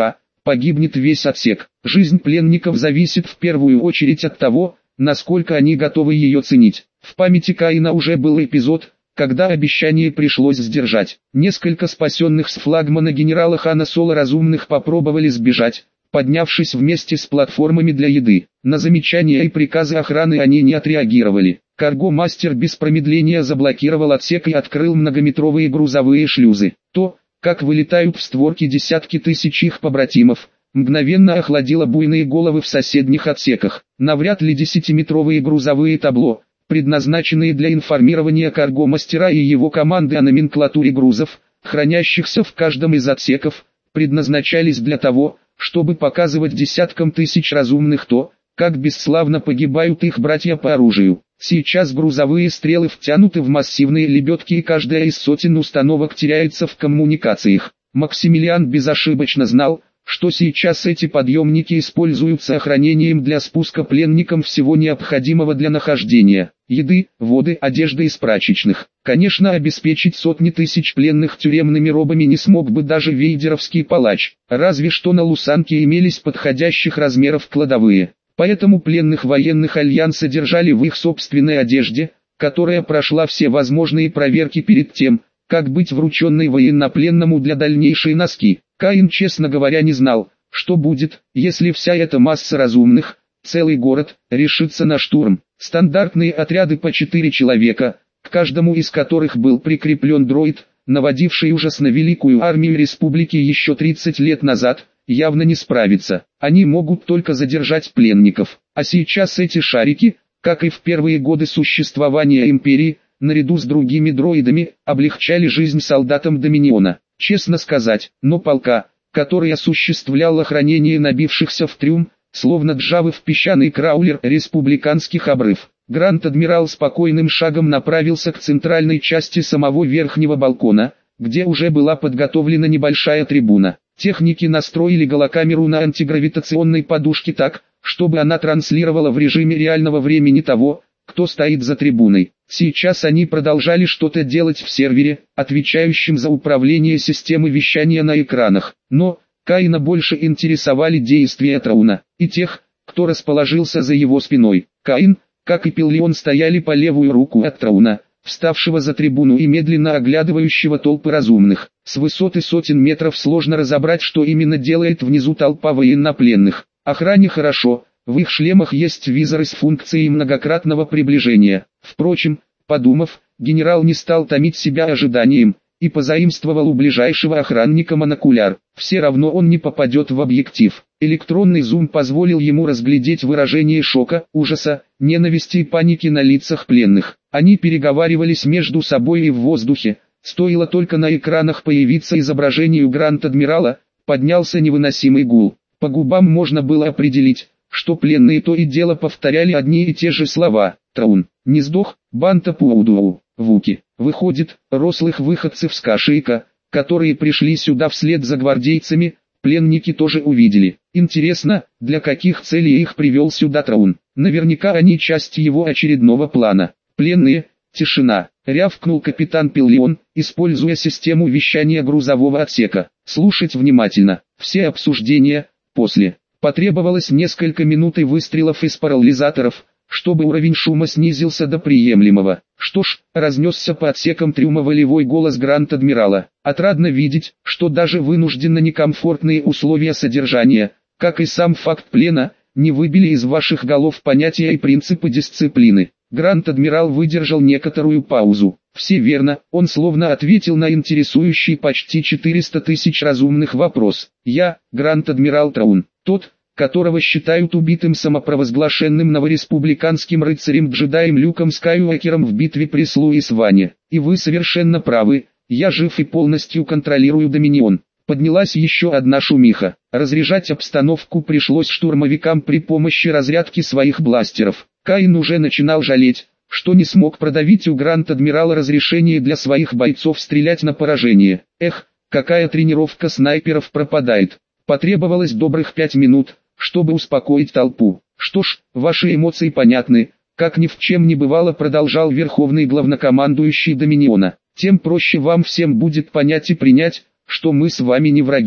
погибнет весь отсек. Жизнь пленников зависит в первую очередь от того, насколько они готовы ее ценить. В памяти Каина уже был эпизод, когда обещание пришлось сдержать. Несколько спасенных с флагмана генерала Хана Соло разумных попробовали сбежать, поднявшись вместе с платформами для еды. На замечания и приказы охраны они не отреагировали. Карго-мастер без промедления заблокировал отсек и открыл многометровые грузовые шлюзы. То, как вылетают в створки десятки тысяч их побратимов, мгновенно охладило буйные головы в соседних отсеках. Навряд ли десятиметровые грузовые табло, предназначенные для информирования карго-мастера и его команды о номенклатуре грузов, хранящихся в каждом из отсеков, предназначались для того, чтобы показывать десяткам тысяч разумных то, как бесславно погибают их братья по оружию. Сейчас грузовые стрелы втянуты в массивные лебедки, и каждая из сотен установок теряется в коммуникациях. Максимилиан безошибочно знал, что сейчас эти подъемники используются охранением для спуска пленникам всего необходимого для нахождения: еды, воды, одежды из прачечных. Конечно, обеспечить сотни тысяч пленных тюремными робами не смог бы даже вейдеровский палач, разве что на Лусанке имелись подходящих размеров кладовые. Поэтому пленных военных Альянса держали в их собственной одежде, которая прошла все возможные проверки перед тем, как быть врученной военнопленному для дальнейшей носки. Каин, честно говоря, не знал, что будет, если вся эта масса разумных, целый город, решится на штурм. Стандартные отряды по четыре человека, к каждому из которых был прикреплен дроид, наводивший ужас на великую армию республики еще тридцать лет назад, явно не справится. Они могут только задержать пленников. А сейчас эти шарики, как и в первые годы существования империи, наряду с другими дроидами, облегчали жизнь солдатам Доминиона. Честно сказать, но полка, который осуществлял охранение набившихся в трюм, словно джавы в песчаный краулер республиканских обрыв, Гранд-адмирал спокойным шагом направился к центральной части самого верхнего балкона, где уже была подготовлена небольшая трибуна. Техники настроили голокамеру на антигравитационной подушке так, чтобы она транслировала в режиме реального времени того, кто стоит за трибуной. Сейчас они продолжали что-то делать в сервере, отвечающем за управление системой вещания на экранах. Но Каина больше интересовали действия Трауна и тех, кто расположился за его спиной. Каин, как и Пиллион, стояли по левую руку от Трауна, вставшего за трибуну и медленно оглядывающего толпы разумных. С высоты сотен метров сложно разобрать, что именно делает внизу толпа военнопленных. Охране хорошо, в их шлемах есть визоры с функцией многократного приближения. Впрочем, подумав, генерал не стал томить себя ожиданием, и позаимствовал у ближайшего охранника монокуляр. Все равно он не попадет в объектив. Электронный зум позволил ему разглядеть выражение шока, ужаса, ненависти и паники на лицах пленных. Они переговаривались между собой и в воздухе. Стоило только на экранах появиться изображению Гранд-адмирала, поднялся невыносимый гул. По губам можно было определить, что пленные то и дело повторяли одни и те же слова: «Траун, не сдох, Банта Пуудуау, Вуки». Выходит, рослых выходцев с Кашейка, которые пришли сюда вслед за гвардейцами, пленники тоже увидели. Интересно, для каких целей их привел сюда Траун? Наверняка они часть его очередного плана. Пленные, тишина, рявкнул капитан Пиллион, используя систему вещания грузового отсека. Слушать внимательно, все обсуждения, после. Потребовалось несколько минут и выстрелов из парализаторов, чтобы уровень шума снизился до приемлемого. Что ж, разнесся по отсекам трюма волевой голос Гранд-адмирала. Отрадно видеть, что даже вынужденно некомфортные условия содержания, как и сам факт плена, не выбили из ваших голов понятия и принципы дисциплины. Гранд-адмирал выдержал некоторую паузу. Все верно, он словно ответил на интересующий почти четыреста тысяч разумных вопрос. Я, Гранд-адмирал Траун, тот, которого считают убитым самопровозглашенным новореспубликанским рыцарем-джедаем Люком Скайуокером в битве при Слуис-Ване. И вы совершенно правы, я жив и полностью контролирую Доминион. Поднялась еще одна шумиха. Разряжать обстановку пришлось штурмовикам при помощи разрядки своих бластеров. Каин уже начинал жалеть, что не смог продавить у Гранд-адмирала разрешение для своих бойцов стрелять на поражение. Эх, какая тренировка снайперов пропадает. Потребовалось добрых пять минут, чтобы успокоить толпу. Что ж, ваши эмоции понятны, как ни в чем не бывало, продолжал верховный главнокомандующий Доминиона. Тем проще вам всем будет понять и принять, что мы с вами не враги.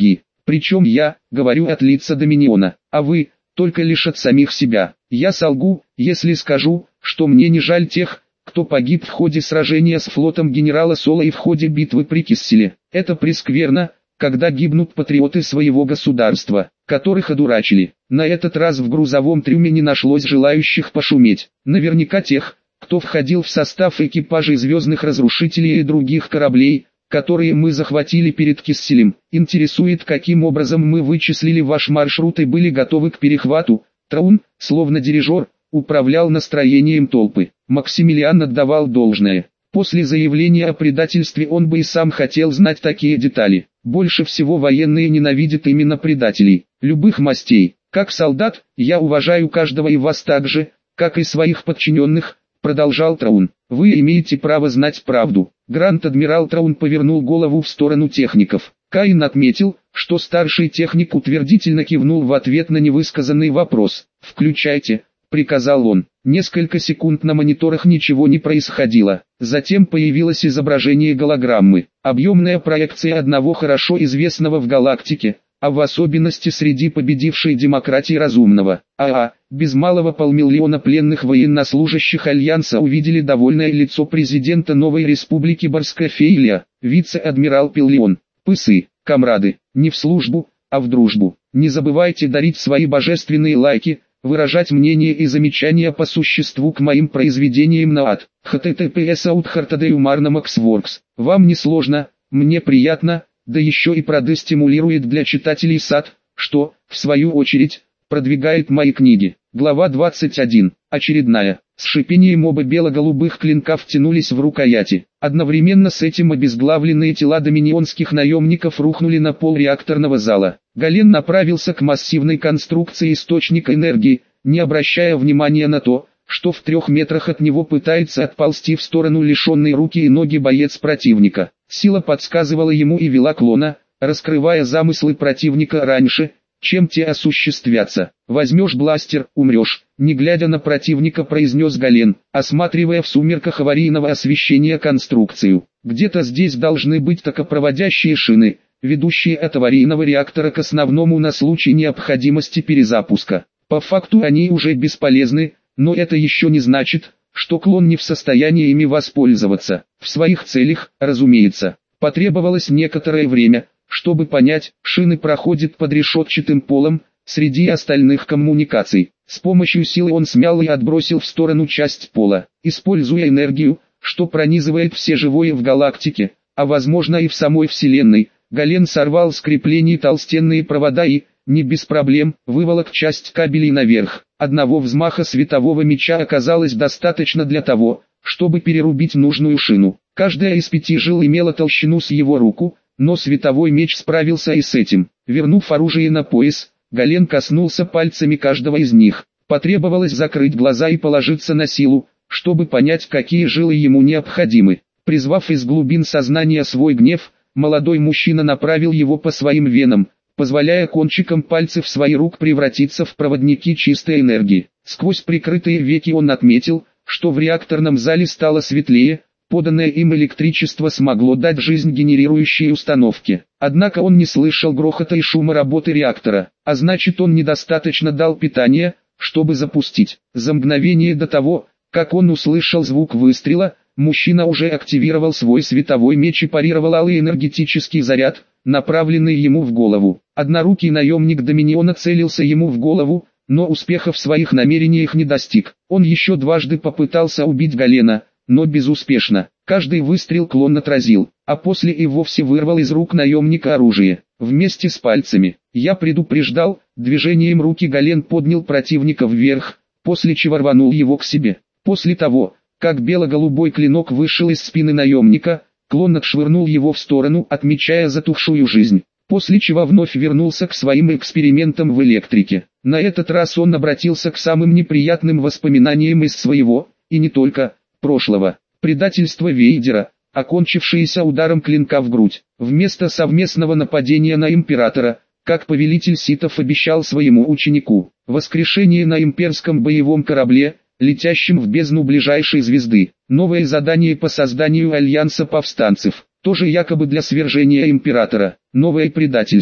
Причем я, говорю от лица Доминиона, а вы, только лишь от самих себя. Я солгу, если скажу, что мне не жаль тех, кто погиб в ходе сражения с флотом генерала Соло и в ходе битвы при Кисселе. Это прескверно, когда гибнут патриоты своего государства, которых одурачили. На этот раз в грузовом трюме не нашлось желающих пошуметь. Наверняка тех, кто входил в состав экипажей звездных разрушителей и других кораблей, которые мы захватили перед Кисселем, интересует, каким образом мы вычислили ваш маршрут и были готовы к перехвату. Траун, словно дирижер, управлял настроением толпы. Максимилиан отдавал должное. После заявления о предательстве он бы и сам хотел знать такие детали. Больше всего военные ненавидят именно предателей, любых мастей. Как солдат, я уважаю каждого и вас так же, как и своих подчиненных, продолжал Траун. Вы имеете право знать правду. Гранд-адмирал Траун повернул голову в сторону техников. Каин отметил, что старший техник утвердительно кивнул в ответ на невысказанный вопрос. «Включайте», — приказал он. Несколько секунд на мониторах ничего не происходило. Затем появилось изображение голограммы. Объемная проекция одного хорошо известного в галактике, а в особенности среди победившей демократии разумного. АА, без малого полмиллиона пленных военнослужащих Альянса увидели довольное лицо президента новой республики Барскофейлия, вице-адмирал Пиллион. Пысы, комрады, не в службу, а в дружбу. Не забывайте дарить свои божественные лайки, выражать мнения и замечания по существу к моим произведениям на ад. https outhartadeumarnamaxworks. Вам не сложно, мне приятно, да еще и продестимулирует для читателей сад, что, в свою очередь, продвигает мои книги. Глава двадцать один. Очередная. С шипением оба бело-голубых клинка втянулись в рукояти. Одновременно с этим обезглавленные тела доминионских наемников рухнули на пол реакторного зала. Гален направился к массивной конструкции источника энергии, не обращая внимания на то, что в трех метрах от него пытается отползти в сторону лишенной руки и ноги боец противника. Сила подсказывала ему и вела клона, раскрывая замыслы противника раньше, чем те осуществятся. «Возьмешь бластер, умрешь», — не глядя на противника произнес Гален, осматривая в сумерках аварийного освещения конструкцию. «Где-то здесь должны быть токопроводящие шины, ведущие от аварийного реактора к основному на случай необходимости перезапуска. По факту они уже бесполезны, но это еще не значит, что клон не в состоянии ими воспользоваться. В своих целях, разумеется. Потребовалось некоторое время, чтобы понять, шины проходят под решетчатым полом, среди остальных коммуникаций. С помощью силы он смял и отбросил в сторону часть пола, используя энергию, что пронизывает все живое в галактике, а возможно и в самой Вселенной. Гален сорвал с креплений толстенные провода и, не без проблем, выволок часть кабелей наверх. Одного взмаха светового меча оказалось достаточно для того, чтобы перерубить нужную шину. Каждая из пяти жил имела толщину с его руку, но световой меч справился и с этим. Вернув оружие на пояс, Гален коснулся пальцами каждого из них. Потребовалось закрыть глаза и положиться на силу, чтобы понять, какие жилы ему необходимы. Призвав из глубин сознания свой гнев, молодой мужчина направил его по своим венам, позволяя кончикам пальцев своих рук превратиться в проводники чистой энергии. Сквозь прикрытые веки он отметил, что в реакторном зале стало светлее, поданное им электричество смогло дать жизнь генерирующей установке. Однако он не слышал грохота и шума работы реактора, а значит он недостаточно дал питания, чтобы запустить. За мгновение до того, как он услышал звук выстрела, мужчина уже активировал свой световой меч и парировал алый энергетический заряд, направленный ему в голову. Однорукий наемник Доминиона целился ему в голову, но успеха в своих намерениях не достиг. Он еще дважды попытался убить Галена, но безуспешно. Каждый выстрел клон отразил, а после и вовсе вырвал из рук наемника оружие, вместе с пальцами. Я предупреждал, движением руки Гален поднял противника вверх, после чего рванул его к себе. После того, как бело-голубой клинок вышел из спины наемника, клон отшвырнул его в сторону, отмечая затухшую жизнь, после чего вновь вернулся к своим экспериментам в электрике. На этот раз он обратился к самым неприятным воспоминаниям из своего, и не только, прошлого. Предательство Вейдера, окончившееся ударом клинка в грудь. Вместо совместного нападения на императора, как повелитель ситов обещал своему ученику, воскрешение на имперском боевом корабле, летящем в бездну ближайшей звезды. Новое задание по созданию альянса повстанцев, тоже якобы для свержения императора. Новое предательство.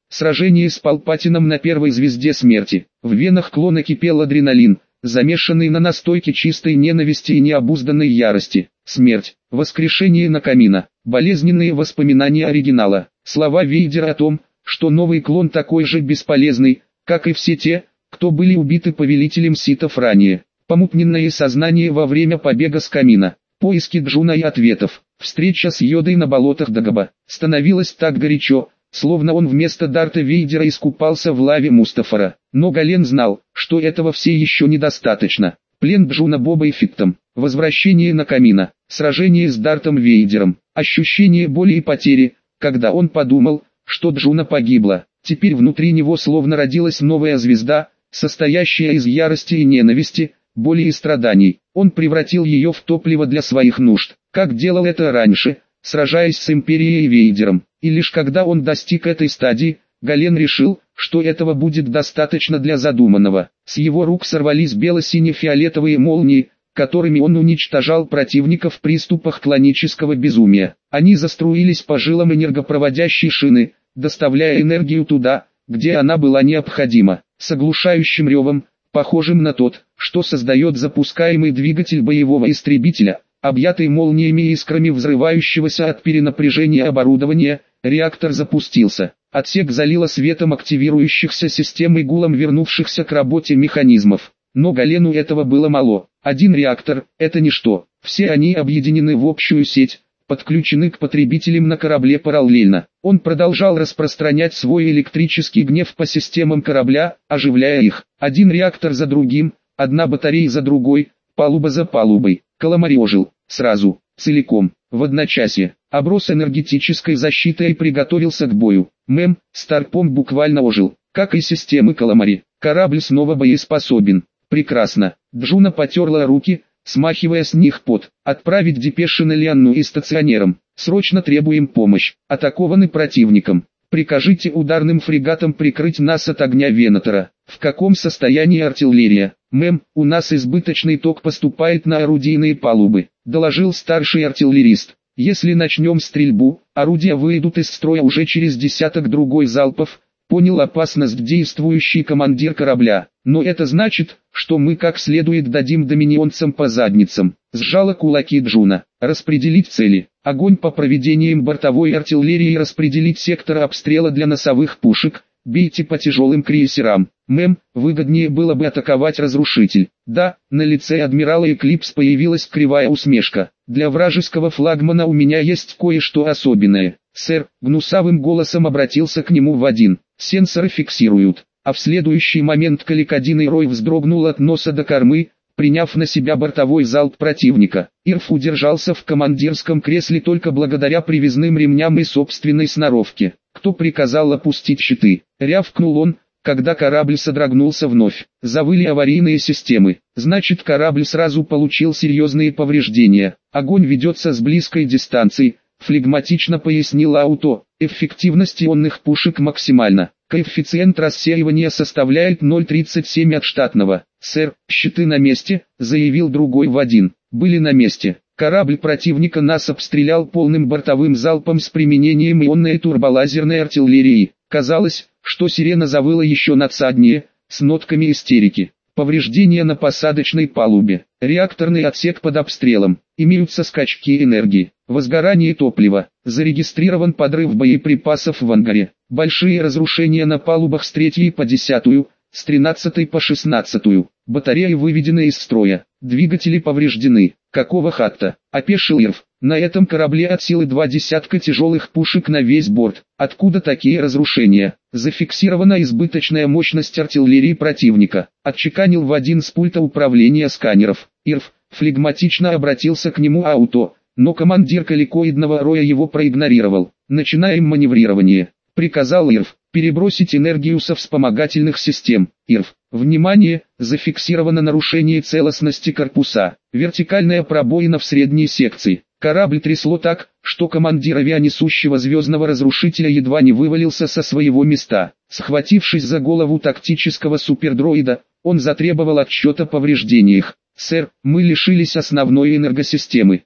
Сражение с Палпатином на первой звезде смерти. В венах клона кипел адреналин, замешанный на настойке чистой ненависти и необузданной ярости. Смерть, воскрешение Накамина, болезненные воспоминания оригинала, слова Вейдера о том, что новый клон такой же бесполезный, как и все те, кто были убиты повелителем ситов ранее. Помутненное сознание во время побега с камина, поиски Джуна и ответов, встреча с Йодой на болотах Дагоба. Становилось так горячо, словно он вместо Дарта Вейдера искупался в лаве Мустафара. Но Гален знал, что этого все еще недостаточно. Плен Джуна Боба Феттом, возвращение Накамина, сражение с Дартом Вейдером, ощущение боли и потери, когда он подумал, что Джуна погибла. Теперь внутри него словно родилась новая звезда, состоящая из ярости и ненависти, боли и страданий. Он превратил ее в топливо для своих нужд, как делал это раньше, сражаясь с Империей и Вейдером. И лишь когда он достиг этой стадии, Гален решил, что этого будет достаточно для задуманного. С его рук сорвались бело-сине-фиолетовые молнии, которыми он уничтожал противников в приступах клонического безумия. Они заструились по жилам энергопроводящей шины, доставляя энергию туда, где она была необходима, с оглушающим ревом, похожим на тот, что создает запускаемый двигатель боевого истребителя. Объятый молниями и искрами взрывающегося от перенапряжения оборудования, реактор запустился. Отсек залило светом активирующихся систем и гулом вернувшихся к работе механизмов. Но Галену этого было мало. Один реактор – это ничто. Все они объединены в общую сеть, подключены к потребителям на корабле параллельно. Он продолжал распространять свой электрический гнев по системам корабля, оживляя их. Один реактор за другим, одна батарея за другой, палуба за палубой. Каламари ожил, сразу, целиком, в одночасье, оброс энергетической защитой и приготовился к бою. Мэм, Старпом буквально ожил, как и системы Каламари. Корабль снова боеспособен. Прекрасно. Джуна потерла руки, смахивая с них пот. Отправить депеши на Лианну и стационером. Срочно требуем помощь. Атакованы противником. Прикажите ударным фрегатам прикрыть нас от огня Венатора. В каком состоянии артиллерия? Мэм, у нас избыточный ток поступает на орудийные палубы, доложил старший артиллерист. Если начнем стрельбу, орудия выйдут из строя уже через десяток другой залпов, понял опасность действующий командир корабля. Но это значит, что мы как следует дадим доминионцам по задницам. Сжала кулаки Джуна. Распределить цели. Огонь по проведениям бортовой артиллерии и распределить сектор обстрела для носовых пушек. Бейте по тяжелым крейсерам. Мэм, выгоднее было бы атаковать разрушитель. Да, на лице адмирала Эклипс появилась кривая усмешка. Для вражеского флагмана у меня есть кое-что особенное. Сэр, гнусавым голосом обратился к нему Вадин. Сенсоры фиксируют. А в следующий момент Каликадин Рой вздрогнул от носа до кормы, приняв на себя бортовой залп противника. Ирф удержался в командирском кресле только благодаря привязным ремням и собственной сноровке. Кто приказал опустить щиты? Рявкнул он, когда корабль содрогнулся вновь. Завыли аварийные системы. Значит, корабль сразу получил серьезные повреждения. Огонь ведется с близкой дистанции, флегматично пояснил Ауто. Эффективность ионных пушек максимальна. Коэффициент рассеивания составляет ноль целых тридцать семь от штатного. «Сэр, щиты на месте», — заявил другой Вадин. «Были на месте. Корабль противника нас обстрелял полным бортовым залпом с применением ионной турболазерной артиллерии. Казалось, что сирена завыла еще надсаднее, с нотками истерики. Повреждения на посадочной палубе. Реакторный отсек под обстрелом. Имеются скачки энергии. Возгорание топлива. Зарегистрирован подрыв боеприпасов в ангаре. Большие разрушения на палубах с третьей по десятую, с тринадцатой по шестнадцатую. Батареи выведены из строя. Двигатели повреждены. Какого хатта? Опешил Ирв. На этом корабле от силы два десятка тяжелых пушек на весь борт. Откуда такие разрушения? Зафиксирована избыточная мощность артиллерии противника. Отчеканил Вадин с пульта управления сканеров. Ирв флегматично обратился к нему Ауто, но командир каликоидного роя его проигнорировал. Начинаем маневрирование. Приказал Ирв. Перебросить энергию со вспомогательных систем. Ирв. Внимание, зафиксировано нарушение целостности корпуса. Вертикальная пробоина в средней секции. Корабль трясло так, что командир авианесущего звездного разрушителя едва не вывалился со своего места. Схватившись за голову тактического супердроида, он затребовал отчет о повреждениях. «Сэр, мы лишились основной энергосистемы.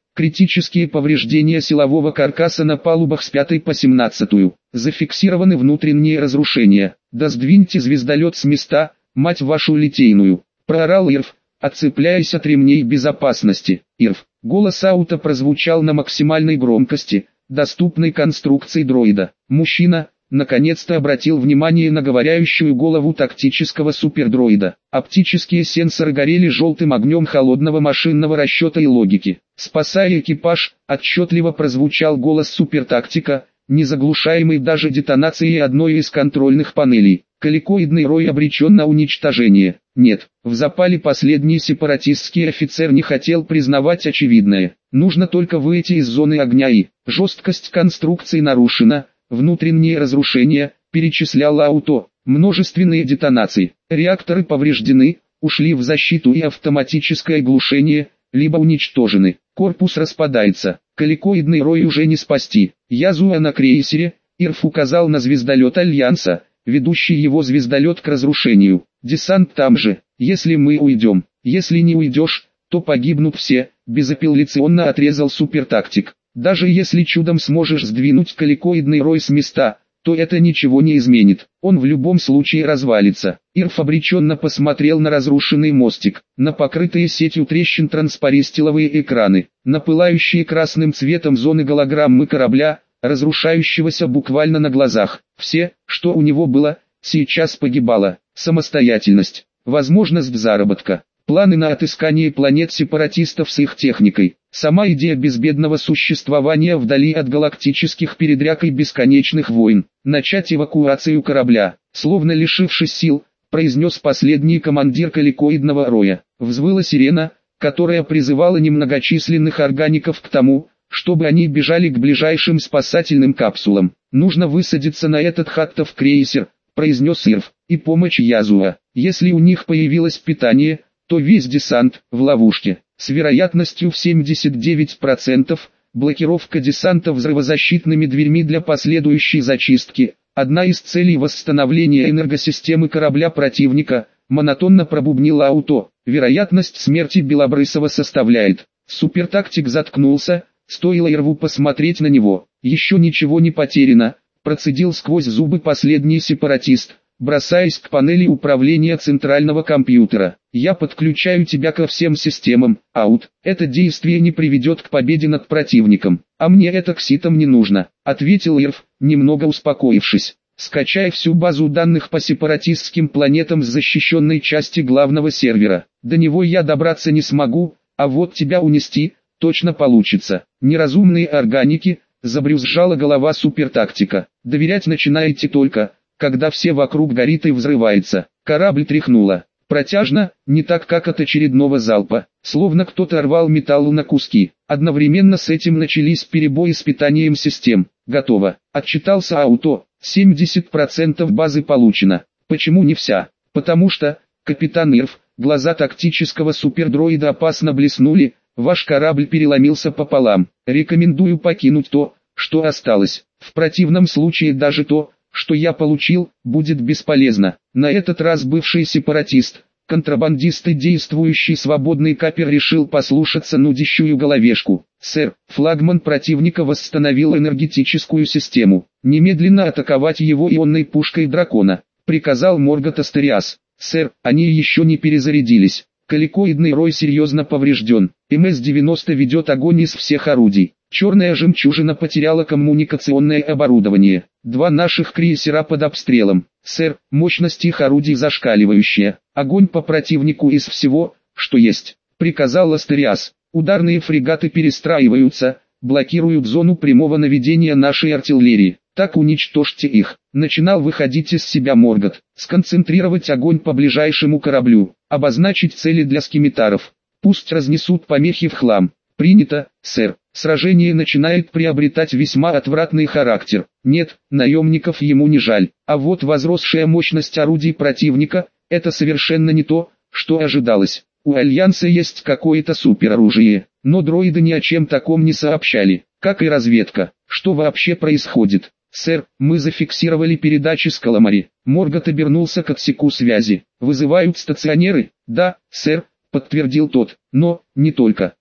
Критические повреждения силового каркаса на палубах с пятой по семнадцатую. Зафиксированы внутренние разрушения. Да сдвиньте звездолет с места, мать вашу литейную. Проорал Ирв, отцепляясь от ремней безопасности. Ирв. Голос Аута прозвучал на максимальной громкости, доступной конструкции дроида. Мужчина, наконец-то обратил внимание на говорящую голову тактического супердроида. Оптические сенсоры горели желтым огнем холодного машинного расчета и логики. «Спасая экипаж», отчетливо прозвучал голос супертактика, не заглушаемый даже детонацией одной из контрольных панелей. Каликоидный рой обречен на уничтожение. Нет, в запале последний сепаратистский офицер не хотел признавать очевидное. Нужно только выйти из зоны огня и... Жесткость конструкции нарушена, внутренние разрушения, перечислял Ауто. Множественные детонации, реакторы повреждены, ушли в защиту и автоматическое глушение, либо уничтожены. Корпус распадается, каликоидный рой уже не спасти. Язуа на крейсере, Ирф указал на звездолет Альянса, ведущий его звездолет к разрушению. Десант там же. Если мы уйдем, если не уйдешь, то погибнут все, безапелляционно отрезал супертактик. Даже если чудом сможешь сдвинуть каликоидный рой с места, то это ничего не изменит. Он в любом случае развалится. Ирф обреченно посмотрел на разрушенный мостик, на покрытые сетью трещин транспаристиловые экраны, на пылающие красным цветом зоны голограммы корабля, разрушающегося буквально на глазах. Все, что у него было, сейчас погибало. Самостоятельность, возможность заработка, планы на отыскание планет сепаратистов с их техникой, сама идея безбедного существования вдали от галактических передряг и бесконечных войн, начать эвакуацию корабля, словно лишившись сил, произнес последний командир каликоидного роя. Взвыла сирена, которая призывала немногочисленных органиков к тому, чтобы они бежали к ближайшим спасательным капсулам. Нужно высадиться на этот хаттов крейсер, произнес Ирв, и помочь Язуа. Если у них появилось питание, то весь десант в ловушке. С вероятностью в семьдесят девять процентов, блокировка десанта взрывозащитными дверьми для последующей зачистки. Одна из целей восстановления энергосистемы корабля противника, монотонно пробубнил Ауто. Вероятность смерти Белобрысова составляет. Супертактик заткнулся, стоило Ирву посмотреть на него. Еще ничего не потеряно, процедил сквозь зубы последний сепаратист, бросаясь к панели управления центрального компьютера. Я подключаю тебя ко всем системам, Аут. Это действие не приведет к победе над противником. А мне это кситом не нужно, ответил Ирв, немного успокоившись. Скачай всю базу данных по сепаратистским планетам с защищенной части главного сервера. До него я добраться не смогу, а вот тебя унести точно получится. Неразумные органики, забрюзжала голова супертактика. Доверять начинаете только, когда все вокруг горит и взрывается. Корабль тряхнуло. Протяжно, не так как от очередного залпа, словно кто-то рвал металл на куски. Одновременно с этим начались перебои с питанием систем. Готово. Отчитался Ауто. семьдесят процентов базы получено. Почему не вся? Потому что, капитан Ирв, глаза тактического супердроида опасно блеснули, ваш корабль переломился пополам. Рекомендую покинуть то, что осталось. В противном случае даже то, что я получил, будет бесполезно. На этот раз бывший сепаратист, контрабандист и действующий свободный капер решил послушаться нудящую головешку. Сэр, флагман противника восстановил энергетическую систему. Немедленно атаковать его ионной пушкой дракона, приказал Моргот Астериас. Сэр, они еще не перезарядились. Каликоидный рой серьезно поврежден. эм эс девяносто ведет огонь из всех орудий. Черная жемчужина потеряла коммуникационное оборудование. Два наших крейсера под обстрелом. Сэр, мощность их орудий зашкаливающая. Огонь по противнику из всего, что есть, приказал Астериас. Ударные фрегаты перестраиваются, блокируют зону прямого наведения нашей артиллерии. Так уничтожьте их. Начинал выходить из себя Моргот. Сконцентрировать огонь по ближайшему кораблю. Обозначить цели для скимитаров. Пусть разнесут помехи в хлам. Принято, сэр. Сражение начинает приобретать весьма отвратный характер. Нет, наемников ему не жаль. А вот возросшая мощность орудий противника – это совершенно не то, что ожидалось. У Альянса есть какое-то супероружие, но дроиды ни о чем таком не сообщали, как и разведка. Что вообще происходит? Сэр, мы зафиксировали передачи с Каламари. Моргот обернулся к отсеку связи. Вызывают стационеры? Да, сэр, подтвердил тот. Но, не только.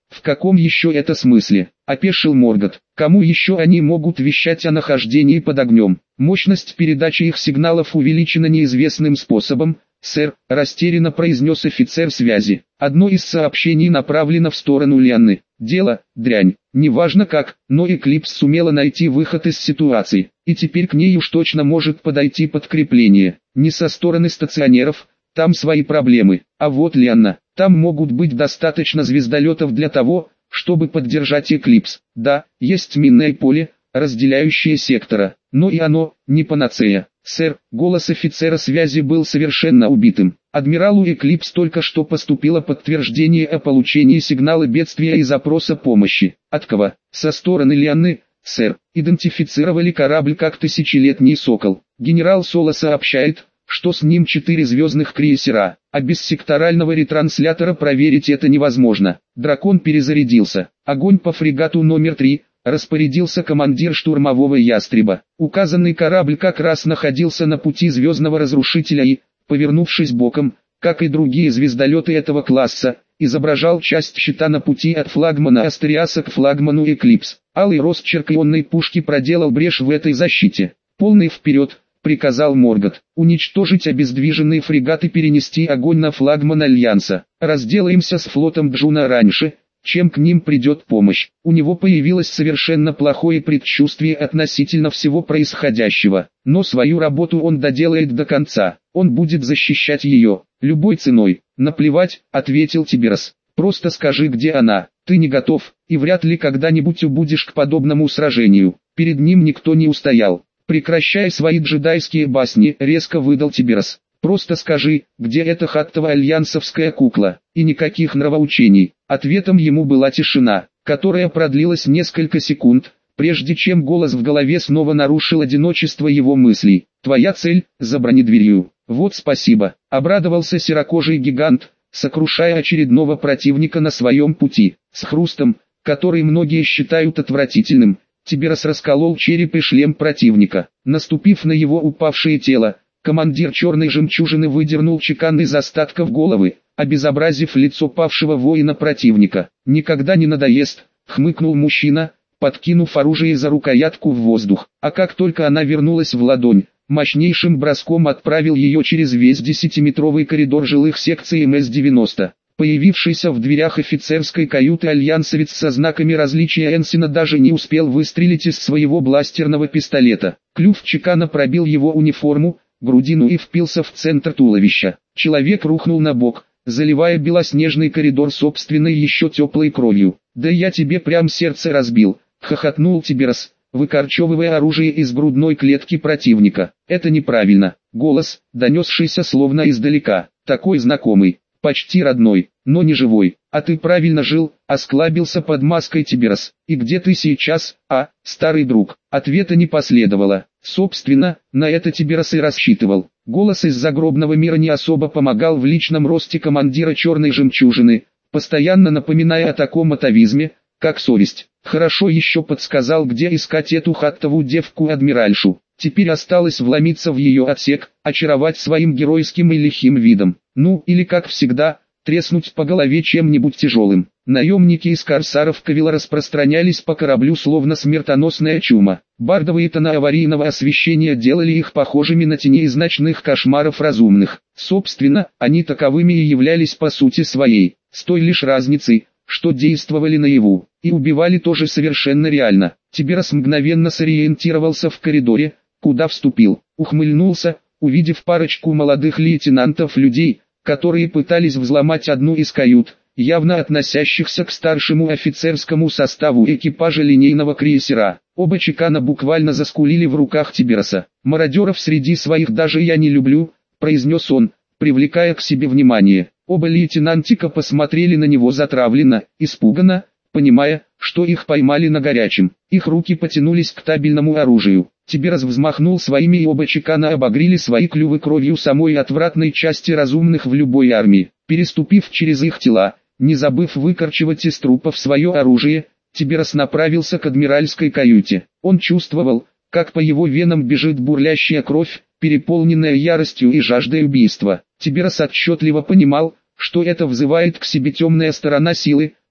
В каком еще это смысле? Опешил Моргот. Кому еще они могут вещать о нахождении под огнем? Мощность передачи их сигналов увеличена неизвестным способом, сэр, растерянно произнес офицер связи. Одно из сообщений направлено в сторону Лианны. Дело, дрянь. Неважно как, но Эклипс сумела найти выход из ситуации, и теперь к ней уж точно может подойти подкрепление. Не со стороны стационеров, там свои проблемы, а вот Лианна, там могут быть достаточно звездолетов для того, чтобы поддержать Эклипс. Да, есть минное поле, разделяющее сектора, но и оно не панацея. Сэр, голос офицера связи был совершенно убитым. Адмиралу Эклипс только что поступило подтверждение о получении сигнала бедствия и запроса помощи. От кого? Со стороны Лианны, сэр. Идентифицировали корабль как тысячелетний сокол. Генерал Соло сообщает, что с ним четыре звездных крейсера, а без секторального ретранслятора проверить это невозможно. Дракон перезарядился. Огонь по фрегату номер три. Распорядился командир штурмового ястреба. Указанный корабль как раз находился на пути звездного разрушителя и, повернувшись боком, как и другие звездолеты этого класса, изображал часть щита на пути от флагмана Астериаса к флагману Эклипс. Алый росчерк ионной пушки проделал брешь в этой защите. «Полный вперед!» — приказал Моргот. «Уничтожить обездвиженные фрегаты и перенести огонь на флагман Альянса. Разделаемся с флотом Джуна раньше, чем к ним придет помощь». У него появилось совершенно плохое предчувствие относительно всего происходящего, но свою работу он доделает до конца, он будет защищать ее, любой ценой. «Наплевать», — ответил Тиберас, — «просто скажи, где она, ты не готов, и вряд ли когда-нибудь убудешь к подобному сражению». Перед ним никто не устоял. «Прекращай свои джедайские басни», — резко выдал Тиберас. «Просто скажи, где эта хаттова альянсовская кукла, и никаких нравоучений». Ответом ему была тишина, которая продлилась несколько секунд, прежде чем голос в голове снова нарушил одиночество его мыслей. «Твоя цель, за бронедверью». «Вот спасибо», — обрадовался серокожий гигант, сокрушая очередного противника на своем пути. С хрустом, который многие считают отвратительным, Тиберас расколол череп и шлем противника. Наступив на его упавшее тело, командир черной жемчужины выдернул чекан из остатков головы, обезобразив лицо павшего воина противника. «Никогда не надоест», — хмыкнул мужчина, подкинув оружие за рукоятку в воздух. А как только она вернулась в ладонь, мощнейшим броском отправил ее через весь десятиметровый коридор жилых секций эм эс девяносто. Появившийся в дверях офицерской каюты альянсовец со знаками различия Энсина даже не успел выстрелить из своего бластерного пистолета. Клюв чекана пробил его униформу, грудину и впился в центр туловища. Человек рухнул на бок, заливая белоснежный коридор собственной еще теплой кровью. «Да я тебе прям сердце разбил», — хохотнул Тиберас, выкорчевывая оружие из грудной клетки противника. «Это неправильно». Голос, донесшийся словно издалека, такой знакомый, почти родной, но не живой. «А ты правильно жил», — осклабился под маской Тиберас. «И где ты сейчас, а, старый друг?» Ответа не последовало. Собственно, на это Тиберас и рассчитывал. Голос из загробного мира не особо помогал в личном росте командира черной жемчужины, постоянно напоминая о таком атовизме, как совесть. Хорошо еще подсказал, где искать эту хаттову девку-адмиральшу. Теперь осталось вломиться в ее отсек, очаровать своим геройским и лихим видом. Ну, или как всегда, треснуть по голове чем-нибудь тяжелым. Наемники из корсаров Кавила распространялись по кораблю словно смертоносная чума. Бардовые тона аварийного освещения делали их похожими на тени из ночных кошмаров разумных. Собственно, они таковыми и являлись по сути своей, с той лишь разницей, что действовали наяву, и убивали тоже совершенно реально. Тиберас мгновенно сориентировался в коридоре, куда вступил, ухмыльнулся, увидев парочку молодых лейтенантов-людей, которые пытались взломать одну из кают, явно относящихся к старшему офицерскому составу экипажа линейного крейсера. Оба чекана буквально заскулили в руках Тибераса. «Мародеров среди своих даже я не люблю», — произнес он, привлекая к себе внимание. Оба лейтенантика посмотрели на него затравленно, испуганно, понимая, что их поймали на горячем. Их руки потянулись к табельному оружию. Тиберас взмахнул своими, и оба чекана обогрели свои клювы кровью самой отвратной части разумных в любой армии. Переступив через их тела, не забыв выкорчевать из трупов свое оружие, Тиберас направился к адмиральской каюте. Он чувствовал, как по его венам бежит бурлящая кровь, переполненная яростью и жаждой убийства. Тиберас отчетливо понимал, что это взывает к себе темная сторона силы,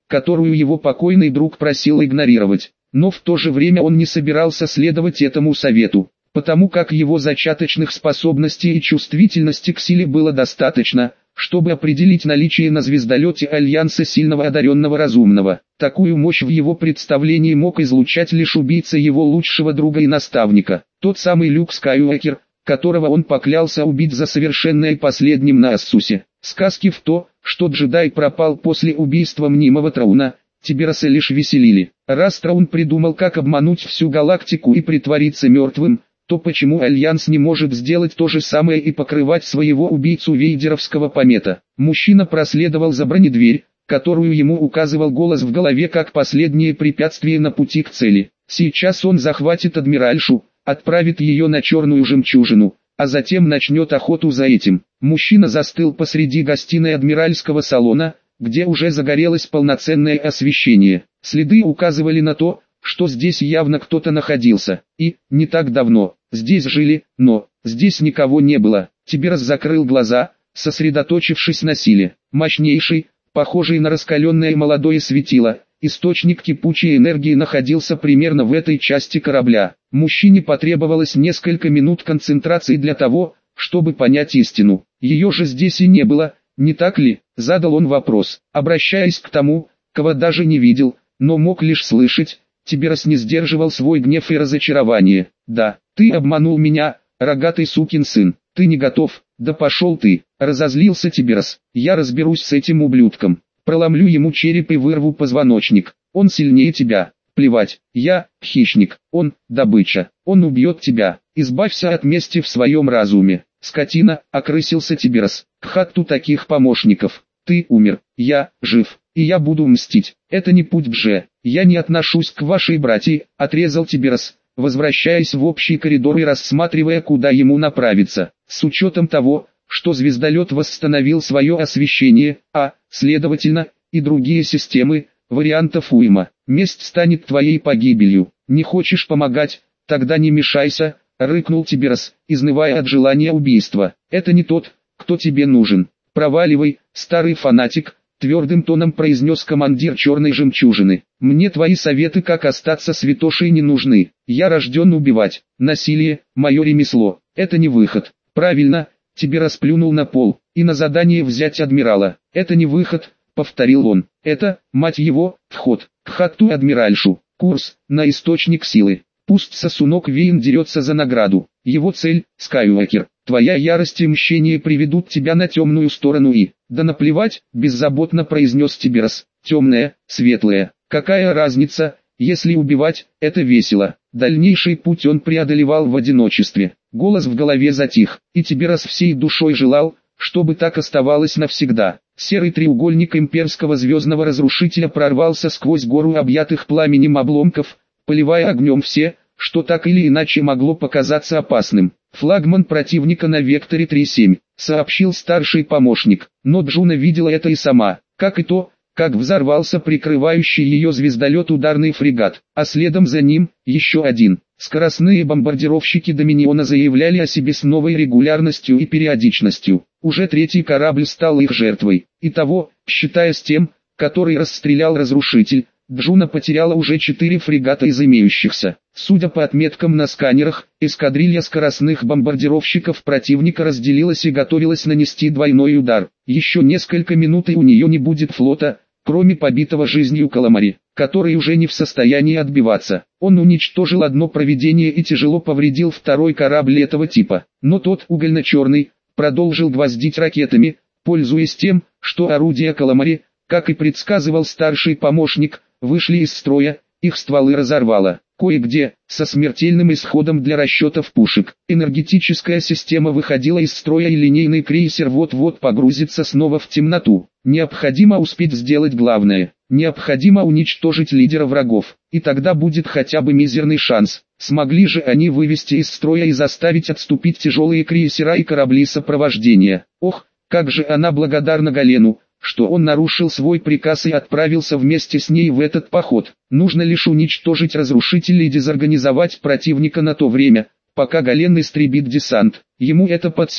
которую его покойный друг просил игнорировать. Но в то же время он не собирался следовать этому совету, потому как его зачаточных способностей и чувствительности к силе было достаточно, чтобы определить наличие на звездолете Альянса сильного одаренного разумного. Такую мощь в его представлении мог излучать лишь убийца его лучшего друга и наставника, тот самый Люк Скайуокер, которого он поклялся убить за совершенное последним на Ассусе. Сказки в то, что джедай пропал после убийства мнимого Трауна, Тибераса лишь веселили. Раз Траун придумал, как обмануть всю галактику и притвориться мертвым, то почему Альянс не может сделать то же самое и покрывать своего убийцу вейдеровского помета? Мужчина проследовал за бронедверь, которую ему указывал голос в голове как последнее препятствие на пути к цели. Сейчас он захватит адмиральшу, отправит ее на черную жемчужину, а затем начнет охоту за этим. Мужчина застыл посреди гостиной адмиральского салона, где уже загорелось полноценное освещение. Следы указывали на то, что здесь явно кто-то находился, и, не так давно, здесь жили, но, здесь никого не было. Тиберас закрыл глаза, сосредоточившись на силе. Мощнейший, похожий на раскаленное молодое светило, источник кипучей энергии находился примерно в этой части корабля. Мужчине потребовалось несколько минут концентрации для того, чтобы понять истину. Ее же здесь и не было, не так ли? Задал он вопрос, обращаясь к тому, кого даже не видел, но мог лишь слышать. Тиберас не сдерживал свой гнев и разочарование. «Да, ты обманул меня, рогатый сукин сын, ты не готов, да пошел ты!» Разозлился Тиберас. «Я разберусь с этим ублюдком, проломлю ему череп и вырву позвоночник, он сильнее тебя, плевать, я – хищник, он – добыча, он убьет тебя, избавься от мести в своем разуме». «Скотина!» – окрысился Тиберас. «К хатту таких помощников, ты умер, я жив, и я буду мстить, это не путь Бже, я не отношусь к вашей братьи», – отрезал Тиберас, возвращаясь в общий коридор и рассматривая, куда ему направиться. С учетом того, что звездолет восстановил свое освещение, а, следовательно, и другие системы, вариантов уйма. Месть станет твоей погибелью. Не хочешь помогать, тогда не мешайся, рыкнул Тиберас, изнывая от желания убийства. Это не тот, кто тебе нужен. Проваливай, старый фанатик, твердым тоном произнес командир черной жемчужины. Мне твои советы, как остаться святошей, не нужны. Я рожден убивать. Насилие – мое ремесло. Это не выход. Правильно, Тиберас плюнул на пол. И на задание взять адмирала. Это не выход, повторил он. Это, мать его, вход. К хатту адмиральшу. Курс, на источник силы. Пусть сосунок Вейн дерется за награду. Его цель – Скайуокер. Твоя ярость и мщение приведут тебя на темную сторону и... Да наплевать, беззаботно произнес Тиберас. Темная, светлая. Какая разница, если убивать, это весело. Дальнейший путь он преодолевал в одиночестве. Голос в голове затих, и Тиберас всей душой желал, чтобы так оставалось навсегда. Серый треугольник имперского звездного разрушителя прорвался сквозь гору объятых пламенем обломков, поливая огнем все, что так или иначе могло показаться опасным. «Флагман противника на векторе три семь», сообщил старший помощник, но Джуна видела это и сама, как и то, как взорвался прикрывающий ее звездолет ударный фрегат, а следом за ним, еще один. Скоростные бомбардировщики Доминиона заявляли о себе с новой регулярностью и периодичностью. Уже третий корабль стал их жертвой. Итого, считая с тем, который расстрелял разрушитель, Джуна потеряла уже четыре фрегата из имеющихся. Судя по отметкам на сканерах, эскадрилья скоростных бомбардировщиков противника разделилась и готовилась нанести двойной удар. Еще несколько минут и у нее не будет флота, кроме побитого жизнью Каламари, который уже не в состоянии отбиваться. Он уничтожил одно провидение и тяжело повредил второй корабль этого типа. Но тот угольно-черный продолжил гвоздить ракетами, пользуясь тем, что орудия Каламари, как и предсказывал старший помощник, вышли из строя, их стволы разорвало. Кое-где, со смертельным исходом для расчетов пушек, энергетическая система выходила из строя и линейный крейсер вот-вот погрузится снова в темноту. Необходимо успеть сделать главное. Необходимо уничтожить лидера врагов, и тогда будет хотя бы мизерный шанс. Смогли же они вывести из строя и заставить отступить тяжелые крейсера и корабли сопровождения. Ох, как же она благодарна Галену, что он нарушил свой приказ и отправился вместе с ней в этот поход. Нужно лишь уничтожить разрушителей и дезорганизовать противника на то время, пока Гален истребит десант. Ему это под силу.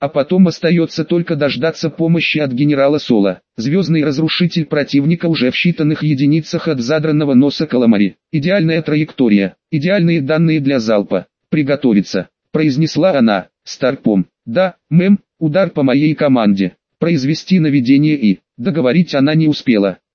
А потом остается только дождаться помощи от генерала Соло. Звездный разрушитель противника уже в считанных единицах от задранного носа Каламари. Идеальная траектория, идеальные данные для залпа. Приготовиться, произнесла она. Старпом. Да, мэм, удар по моей команде. Произвести наведение и... Договорить она не успела.